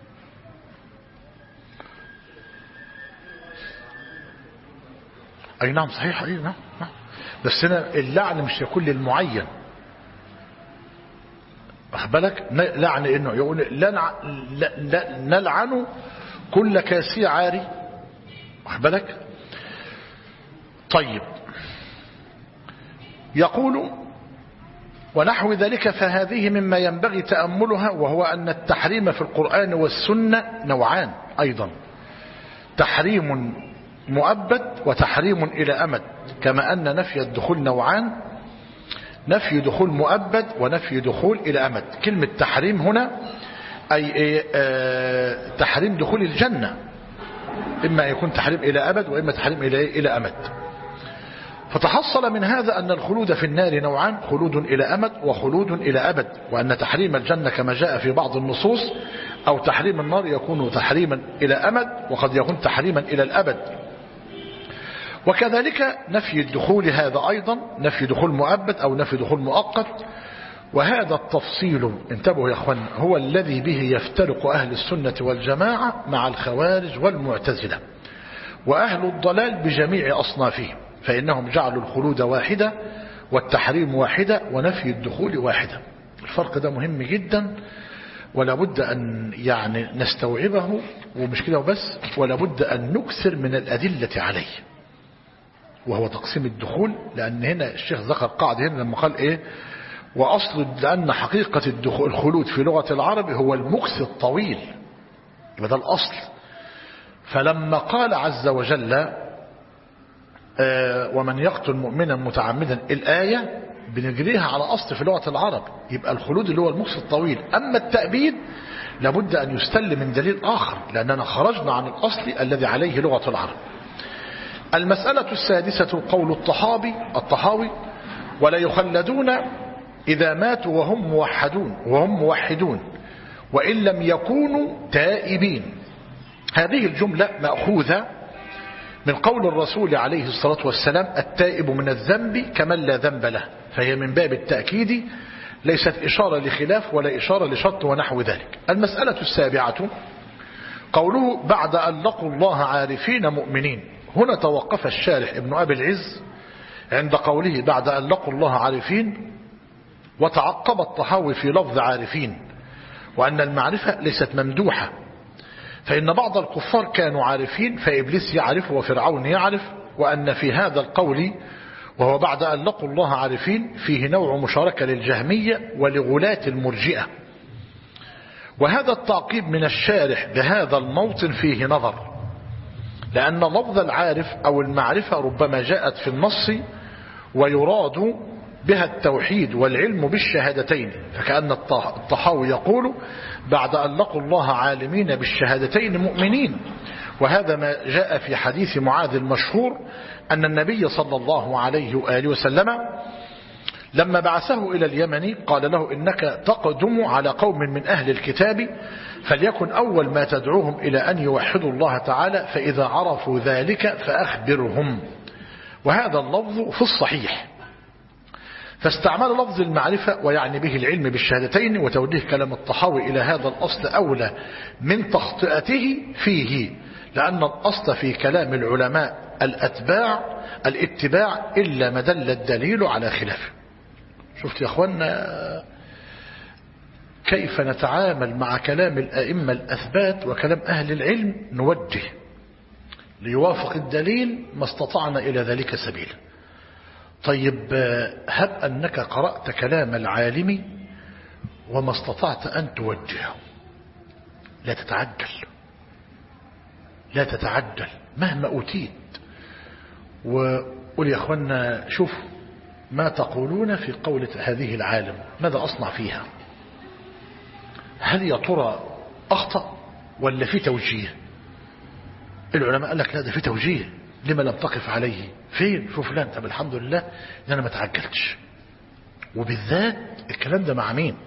أي نعم صحيح، أي نعم. بس هنا اللعن مش يكون للمعين، واخد بالك؟ لعن إنه يقول نلعن كل كاسي عاري، واخد بالك؟ طيب، يقول: ونحو ذلك، فهذه مما ينبغي تأملها، وهو أن التحريم في القرآن والسنة نوعان أيضا: تحريم مؤبد وتحريم إلى أمد، كما أن نفي الدخول نوعان: نفي دخول مؤبد ونفي دخول إلى أمد. كلمة تحريم هنا أي تحريم دخول الجنة، إما يكون تحريم إلى أبد وإما تحريم إلى أمد. فتحصل من هذا أن الخلود في النار نوعان: خلود إلى أمد وخلود إلى أبد، وأن تحريم الجنة كما جاء في بعض النصوص أو تحريم النار يكون تحريما إلى أمد، وقد يكون تحريما إلى الأبد. وكذلك نفي الدخول هذا أيضا نفي دخول مؤبد أو نفي دخول مؤقت. وهذا التفصيل، انتبهوا يا أخوان، هو الذي به يفترق أهل السنة والجماعة مع الخوارج والمعتزلة وأهل الضلال بجميع أصنافهم، فإنهم جعلوا الخلود واحدة والتحريم واحدة ونفي الدخول واحدة. الفرق ده مهم جدا، ولا بد أن يعني نستوعبه، ومش كده وبس، ولا بد أن نكثر من الأدلة عليه، وهو تقسيم الدخول. لأن هنا الشيخ ذكر قاعدة هنا لما قال إيه: وأصل لأن حقيقة الخلود في لغة العرب هو المكث الطويل، يبقى ده الأصل. فلما قال عز وجل ومن يقتل مؤمنا متعمدا، الآية بنجريها على أصل في لغة العرب، يبقى الخلود اللي هو المكث الطويل. أما التأبيد لابد أن يستل من دليل آخر، لأننا خرجنا عن الأصل الذي عليه لغة العرب. المسألة السادسة قول الطحاوي: ولا يخلدون إذا ماتوا وهم موحدون وإن لم يكونوا تائبين. هذه الجملة مأخوذة من قول الرسول عليه الصلاة والسلام: التائب من الذنب كمن لا ذنب له، فهي من باب التأكيد، ليست إشارة لخلاف ولا إشارة لشط ونحو ذلك. المسألة السابعة قوله: بعد أن لقوا الله عارفين مؤمنين. هنا توقف الشارح ابن أبي العز عند قوله بعد أن لقوا الله عارفين، وتعقب الطحاوي في لفظ عارفين، وأن المعرفة ليست ممدوحة، فإن بعض الكفار كانوا عارفين، فإبليس يعرف وفرعون يعرف، وأن في هذا القول وهو بعد أن لقوا الله عارفين فيه نوع مشاركة للجهمية ولغلاة المرجئة. وهذا التعقيب من الشارح بهذا الموطن فيه نظر، لأن لفظ العارف أو المعرفة ربما جاءت في النص ويراد بها التوحيد والعلم بالشهادتين، فكأن الطحاوي يقول بعد أن لقوا الله عالمين بالشهادتين مؤمنين. وهذا ما جاء في حديث معاذ المشهور أن النبي صلى الله عليه وآله وسلم لما بعثه إلى اليمن قال له: إنك تقدم على قوم من أهل الكتاب، فليكن أول ما تدعوهم إلى أن يوحدوا الله تعالى، فإذا عرفوا ذلك فأخبرهم. وهذا اللفظ في الصحيح، فاستعمل لفظ المعرفة ويعني به العلم بالشهادتين، وتوجيه كلام الطحاوي إلى هذا الأصل أولى من تخطئته فيه، لأن الأصل في كلام العلماء الاتباع إلا ما دل الدليل على خلافه. شفت يا أخوانا كيف نتعامل مع كلام الأئمة الأثبات وكلام أهل العلم؟ نوجه ليوافق الدليل ما استطعنا إلى ذلك سبيلا. طيب هب أنك قرأت كلام العالم وما استطعت أن توجهه، لا تتعجل مهما أوتيت، وقل يا أخوانا شوف ما تقولون في قولة هذه العالم، ماذا أصنع فيها؟ هل يا ترى أخطأ ولا في توجيه؟ العلماء قال لك لا، ده في توجيه، لما لم تقف عليه؟ فين؟ شوف فلان. طب الحمد لله ان انا ما تعجلتش. وبالذات الكلام ده مع مين؟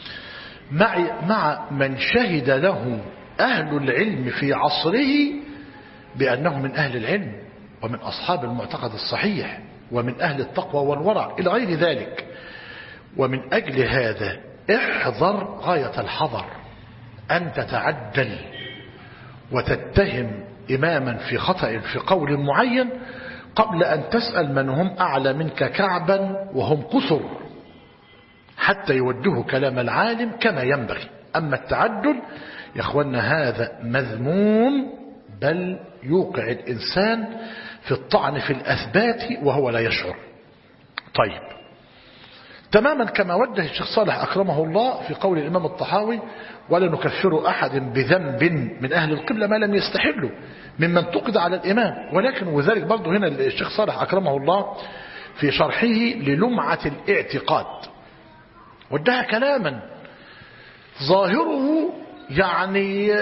مع من شهد له اهل العلم في عصره بانه من اهل العلم ومن اصحاب المعتقد الصحيح ومن اهل التقوى والورع الى غير ذلك. ومن اجل هذا احذر غاية الحذر ان تتعجل وتتهم إماما في خطأ في قول معين قبل أن تسأل من هم أعلى منك كعبا وهم كثر حتى يوجهوا كلام العالم كما ينبغي. أما التعجل يا أخوانا هذا مذموم، بل يوقع الإنسان في الطعن في الأثبات وهو لا يشعر. طيب تماما كما وجه الشيخ صالح أكرمه الله في قول الإمام الطحاوي: ولا نكفر أحد بذنب من أهل القبلة ما لم يستحله ممن انتقد على الإمام. ولكن وذلك برضه هنا الشيخ صالح أكرمه الله في شرحه للمعة الاعتقاد وادها كلاما ظاهره يعني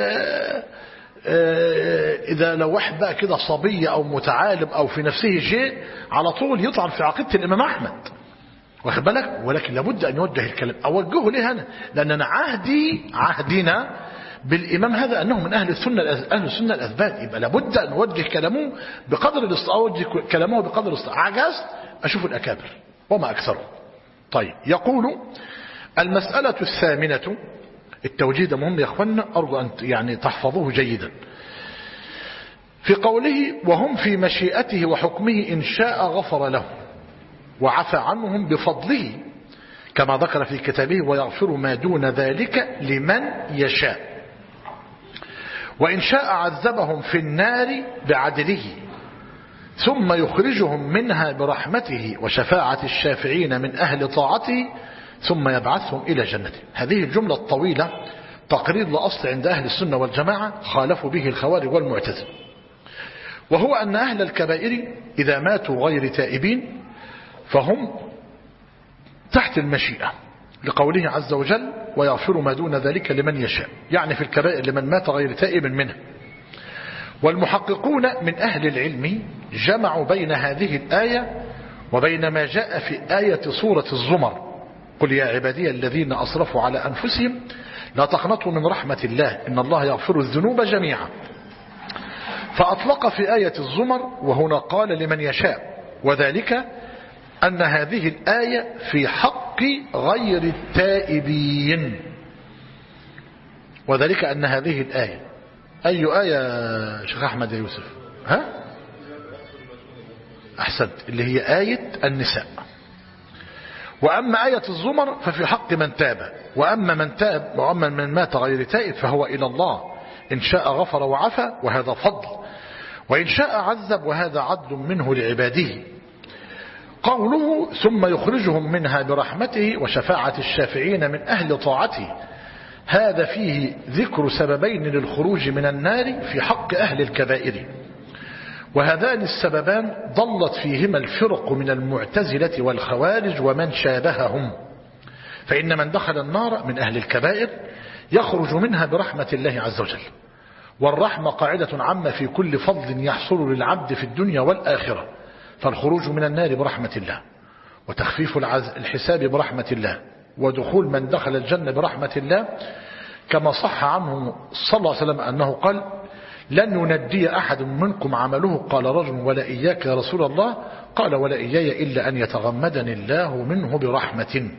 إذا لو واحد بقى كده صبي أو متعالم أو في نفسه شيء على طول يطعن في عقيدة الإمام أحمد، واخد بالك. ولكن لابد أن يوجه الكلام. أوجهه ليه أنا؟ لأننا عهدنا بالإمام هذا أنه من أهل السنة الأثبات، يبقى لابد أن نوجه كلامه بقدر الاستطاعة. عجزت أشوف الأكابر وما أكثره. طيب، يقول: المسألة الثامنة، التوجيه ده مهم يا أخوانا، أرجو أن يعني تحفظوه جيدا. في قوله: وهم في مشيئته وحكمه إن شاء غفر لهم وعفى عنهم بفضله كما ذكر في كتابه ويغفر ما دون ذلك لمن يشاء، وإن شاء عذبهم في النار بعدله ثم يخرجهم منها برحمته وشفاعة الشافعين من أهل طاعته ثم يبعثهم إلى جنته. هذه الجملة الطويلة تقرير لأصل عند أهل السنة والجماعة خالفوا به الخوارج والمعتزلة، وهو أن أهل الكبائر إذا ماتوا غير تائبين فهم تحت المشيئة، لقوله عز وجل: ويغفر ما دون ذلك لمن يشاء، يعني في الكبائر لمن مات غير تائب منها. والمحققون من أهل العلم جمعوا بين هذه الآية وبين ما جاء في آية سورة الزمر: قل يا عبادي الذين أسرفوا على أنفسهم لا تقنطوا من رحمة الله إن الله يغفر الذنوب جميعا، فأطلق في آية الزمر وهنا قال لمن يشاء، وذلك أن هذه الآية في حق غير التائبين. وذلك أن هذه الآية، أي آية شيخ أحمد يا يوسف؟ ها؟ أحسنت، اللي هي آية النساء. وأما آية الزمر ففي حق من تاب، وأما من تاب وأما من مات غير تائب فهو إلى الله إن شاء غفر وعفى وهذا فضل، وإن شاء عذب وهذا عدل منه لعباده. قوله ثم يخرجهم منها برحمته وشفاعة الشافعين من أهل طاعته، هذا فيه ذكر سببين للخروج من النار في حق أهل الكبائر، وهذان السببان ضلت فيهما الفرق من المعتزلة والخوارج ومن شابههم. فإن من دخل النار من أهل الكبائر يخرج منها برحمة الله عز وجل، والرحمة قاعدة عامة في كل فضل يحصل للعبد في الدنيا والآخرة، فالخروج من النار برحمة الله، وتخفيف الحساب برحمة الله، ودخول من دخل الجنة برحمة الله، كما صح عنه صلى الله عليه وسلم أنه قال: لن يندي أحد منكم عمله. قال رجل: ولا إياك يا رسول الله؟ قال: ولا إياي إلا أن يتغمدني الله منه برحمة.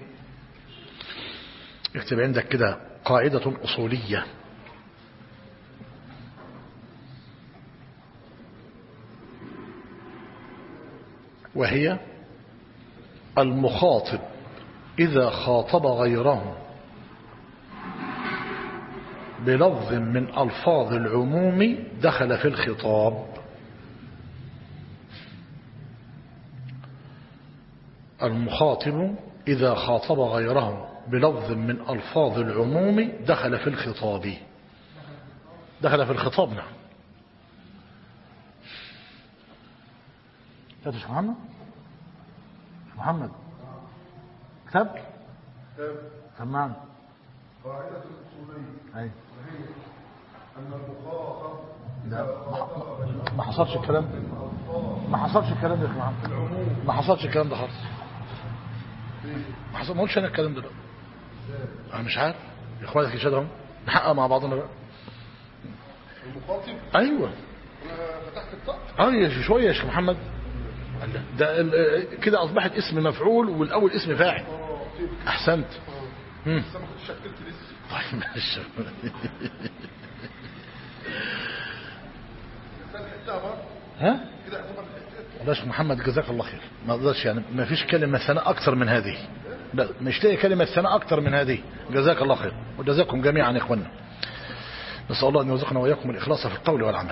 اكتب عندك كده قاعدة أصولية: وهي المخاطب إذا خاطب غيره بلفظ من ألفاظ العموم دخل في الخطاب. المخاطب إذا خاطب غيره بلفظ من ألفاظ العموم دخل في الخطاب. دخل في الخطاب. نعم. يا شيخ محمد، محمد كتاب تمام. قاعدة الأصولية أي وهي أن المخاطب لا ما حصلش الكلام، ما حصلش الكلام ده يا محمد، ما حصلش الكلام ده خالص، ما حصل، ما قلتش انا الكلام ده. انا مش عارف يا اخوانك يشهدوا نحقق مع بعضنا بقى. المخاطب ايوه انا فتحت الطاقة شويه يا شيخ محمد، ده كده اصبحت اسم مفعول والاول اسم فاعل. احسنت. بس انا كنت شكلت لسه. طيب ماشي. ها كده يا شيخ محمد جزاك الله خير. ما اقدرش يعني، ما فيش كلمه ثناء اكثر من هذه، لا مش لاقي كلمه ثناء اكثر من هذه. جزاك الله خير وجزاكم جميعا يا اخوانا. نسال الله ان يرزقنا واياكم الاخلاص في القول والعمل.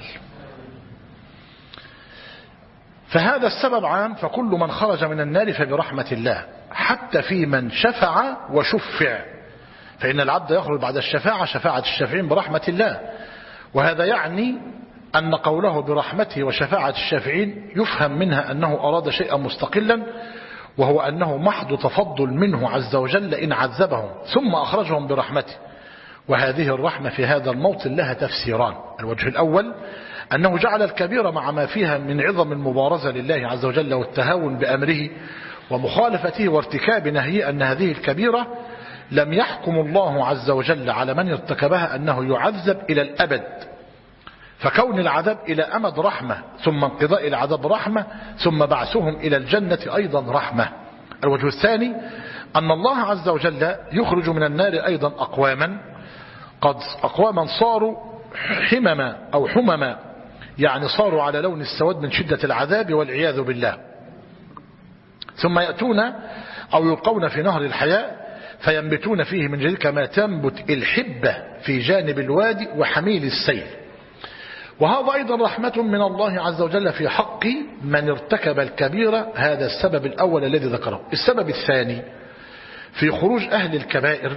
فهذا السبب عام، فكل من خرج من النار فبرحمة الله حتى في من شفع وشفع، فإن العبد يخرج بعد الشفاعة شفاعة الشافعين برحمة الله. وهذا يعني أن قوله برحمته وشفاعة الشافعين يفهم منها أنه أراد شيئا مستقلا، وهو أنه محض تفضل منه عز وجل إن عذبهم ثم أخرجهم برحمته. وهذه الرحمة في هذا الموطن لها تفسيران. الوجه الأول أنه جعل الكبيرة مع ما فيها من عظم المبارزة لله عز وجل والتهاون بأمره ومخالفته وارتكاب نهيه، أن هذه الكبيرة لم يحكم الله عز وجل على من ارتكبها أنه يعذب إلى الأبد، فكون العذاب إلى أمد رحمة، ثم انقضاء العذاب رحمة، ثم بعثهم إلى الجنة أيضا رحمة. الوجه الثاني أن الله عز وجل يخرج من النار أيضا أقواما صاروا حمما أو حمما، يعني صاروا على لون السواد من شدة العذاب والعياذ بالله، ثم يأتون أو يلقون في نهر الحياة فينبتون فيه من جديد كما تنبت الحبة في جانب الوادي وحميل السيل. وهذا أيضا رحمة من الله عز وجل في حق من ارتكب الكبيرة. هذا السبب الأول الذي ذكره. السبب الثاني في خروج أهل الكبائر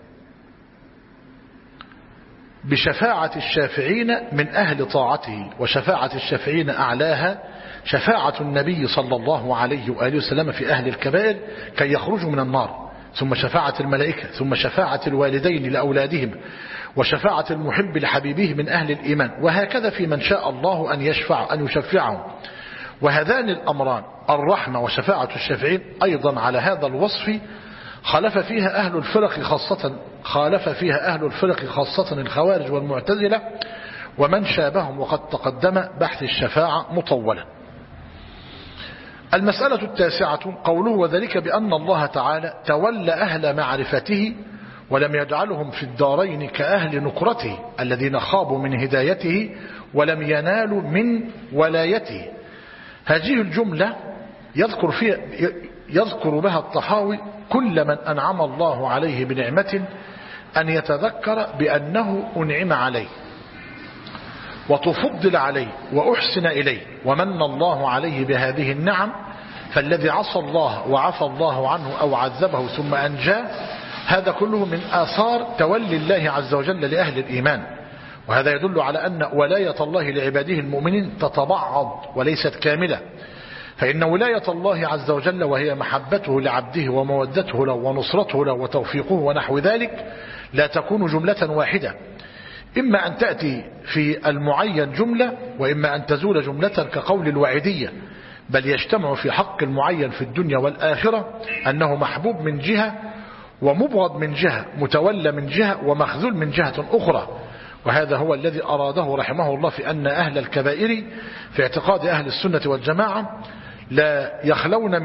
بشفاعة الشافعين من أهل طاعته، وشفاعة الشافعين أعلاها شفاعة النبي صلى الله عليه وآله وسلم في أهل الكبائر كي يخرجوا من النار، ثم شفاعة الملائكة، ثم شفاعة الوالدين لأولادهم، وشفاعة المحب لحبيبه من أهل الإيمان، وهكذا في من شاء الله أن يشفعهم. وهذان الأمران الرحمة وشفاعة الشافعين أيضا على هذا الوصف خالف فيها أهل الفرق خاصة الخوارج والمعتزلة ومن شابههم، وقد تقدم بحث الشفاعة مطولا. المسألة التاسعة قوله وذلك بأن الله تعالى تولى أهل معرفته ولم يجعلهم في الدارين كأهل نكرته الذين خابوا من هدايته ولم ينالوا من ولايته. هذه الجملة يذكر بها الطحاوي كل من أنعم الله عليه بنعمة أن يتذكر بأنه أنعم عليه وتفضل عليه وأحسن إليه ومن الله عليه بهذه النعم، فالذي عصى الله وعفى الله عنه أو عذبه ثم أنجاه، هذا كله من آثار تولي الله عز وجل لأهل الإيمان. وهذا يدل على أن ولاية الله لعباده المؤمنين تتبعض وليست كاملة، فإن ولاية الله عز وجل وهي محبته لعبده ومودته له ونصرته له وتوفيقه ونحو ذلك لا تكون جملة واحدة، إما أن تأتي في المعين جملة وإما أن تزول جملة كقول الوعيدية، بل يجتمع في حق المعين في الدنيا والآخرة أنه محبوب من جهة ومبغض من جهة، متولى من جهة ومخذول من جهة أخرى. وهذا هو الذي أراده رحمه الله في أن أهل الكبائر في اعتقاد أهل السنة والجماعة لا يخلون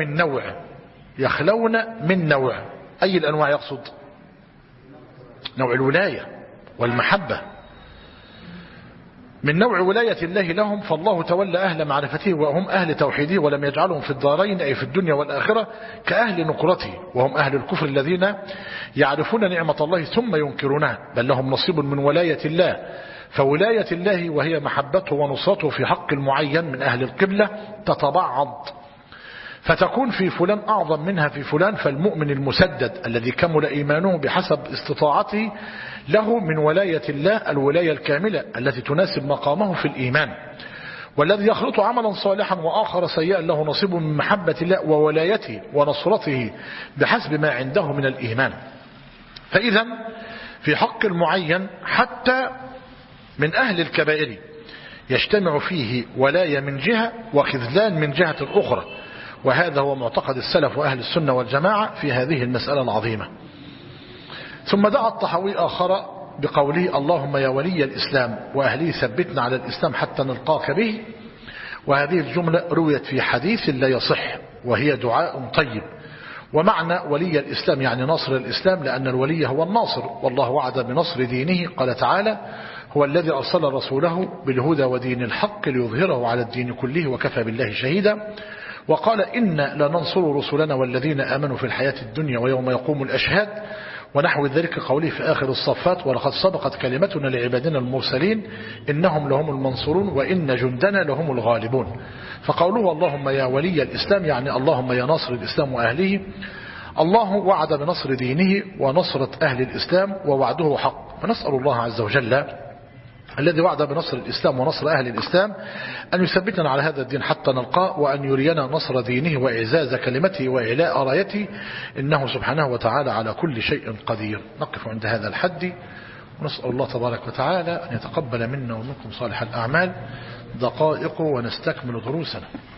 من نوع. أي الأنواع يقصد؟ نوع الولاية والمحبة، من نوع ولاية الله لهم، فالله تولى أهل معرفته وهم أهل توحيده ولم يجعلهم في الدارين أي في الدنيا والآخرة كأهل نكرته وهم أهل الكفر الذين يعرفون نعمة الله ثم ينكرونها، بل لهم نصيب من ولاية الله. فولاية الله وهي محبته ونصرته في حق المعين من أهل القبلة تتبعض، فتكون في فلان أعظم منها في فلان. فالمؤمن المسدد الذي كمل إيمانه بحسب استطاعته له من ولاية الله الولاية الكاملة التي تناسب مقامه في الإيمان، والذي يخلط عملا صالحا وآخر سيئا له نصيب من محبة الله وولايته ونصرته بحسب ما عنده من الإيمان. فإذا في حق المعين حتى من أهل الكبائر يجتمع فيه ولاية من جهة وخذلان من جهة أخرى، وهذا هو معتقد السلف وأهل السنة والجماعة في هذه المسألة العظيمة. ثم دعا الطحاوي آخر بقوله اللهم يا ولي الإسلام وأهله ثبتنا على الإسلام حتى نلقاك به. وهذه الجملة رويت في حديث لا يصح، وهي دعاء طيب. ومعنى ولي الإسلام يعني ناصر الإسلام، لأن الولي هو الناصر، والله وعد بنصر دينه. قال تعالى هو الذي أرسل رسوله بالهدى ودين الحق ليظهره على الدين كله وكفى بالله شهيدا. وقال إنا لننصر رسلنا والذين آمنوا في الحياة الدنيا ويوم يقوم الأشهاد، ونحو ذلك قوله في آخر الصفات ولقد سبقت كلمتنا لعبادنا المرسلين إنهم لهم المنصورون وإن جندنا لهم الغالبون. فقوله اللهم يا ولي الإسلام يعني اللهم يا ناصر الإسلام وأهله، الله وعد بنصر دينه ونصرة أهل الإسلام ووعده حق، فنسأل الله عز وجل الذي وعد بنصر الإسلام ونصر أهل الإسلام أن يثبتنا على هذا الدين حتى نلقاه، وأن يرينا نصر دينه وإعزاز كلمته وإعلاء رايته، إنه سبحانه وتعالى على كل شيء قدير. نقف عند هذا الحد، ونسأل الله تبارك وتعالى أن يتقبل منا ومنكم صالح الأعمال. دقائق ونستكمل دروسنا.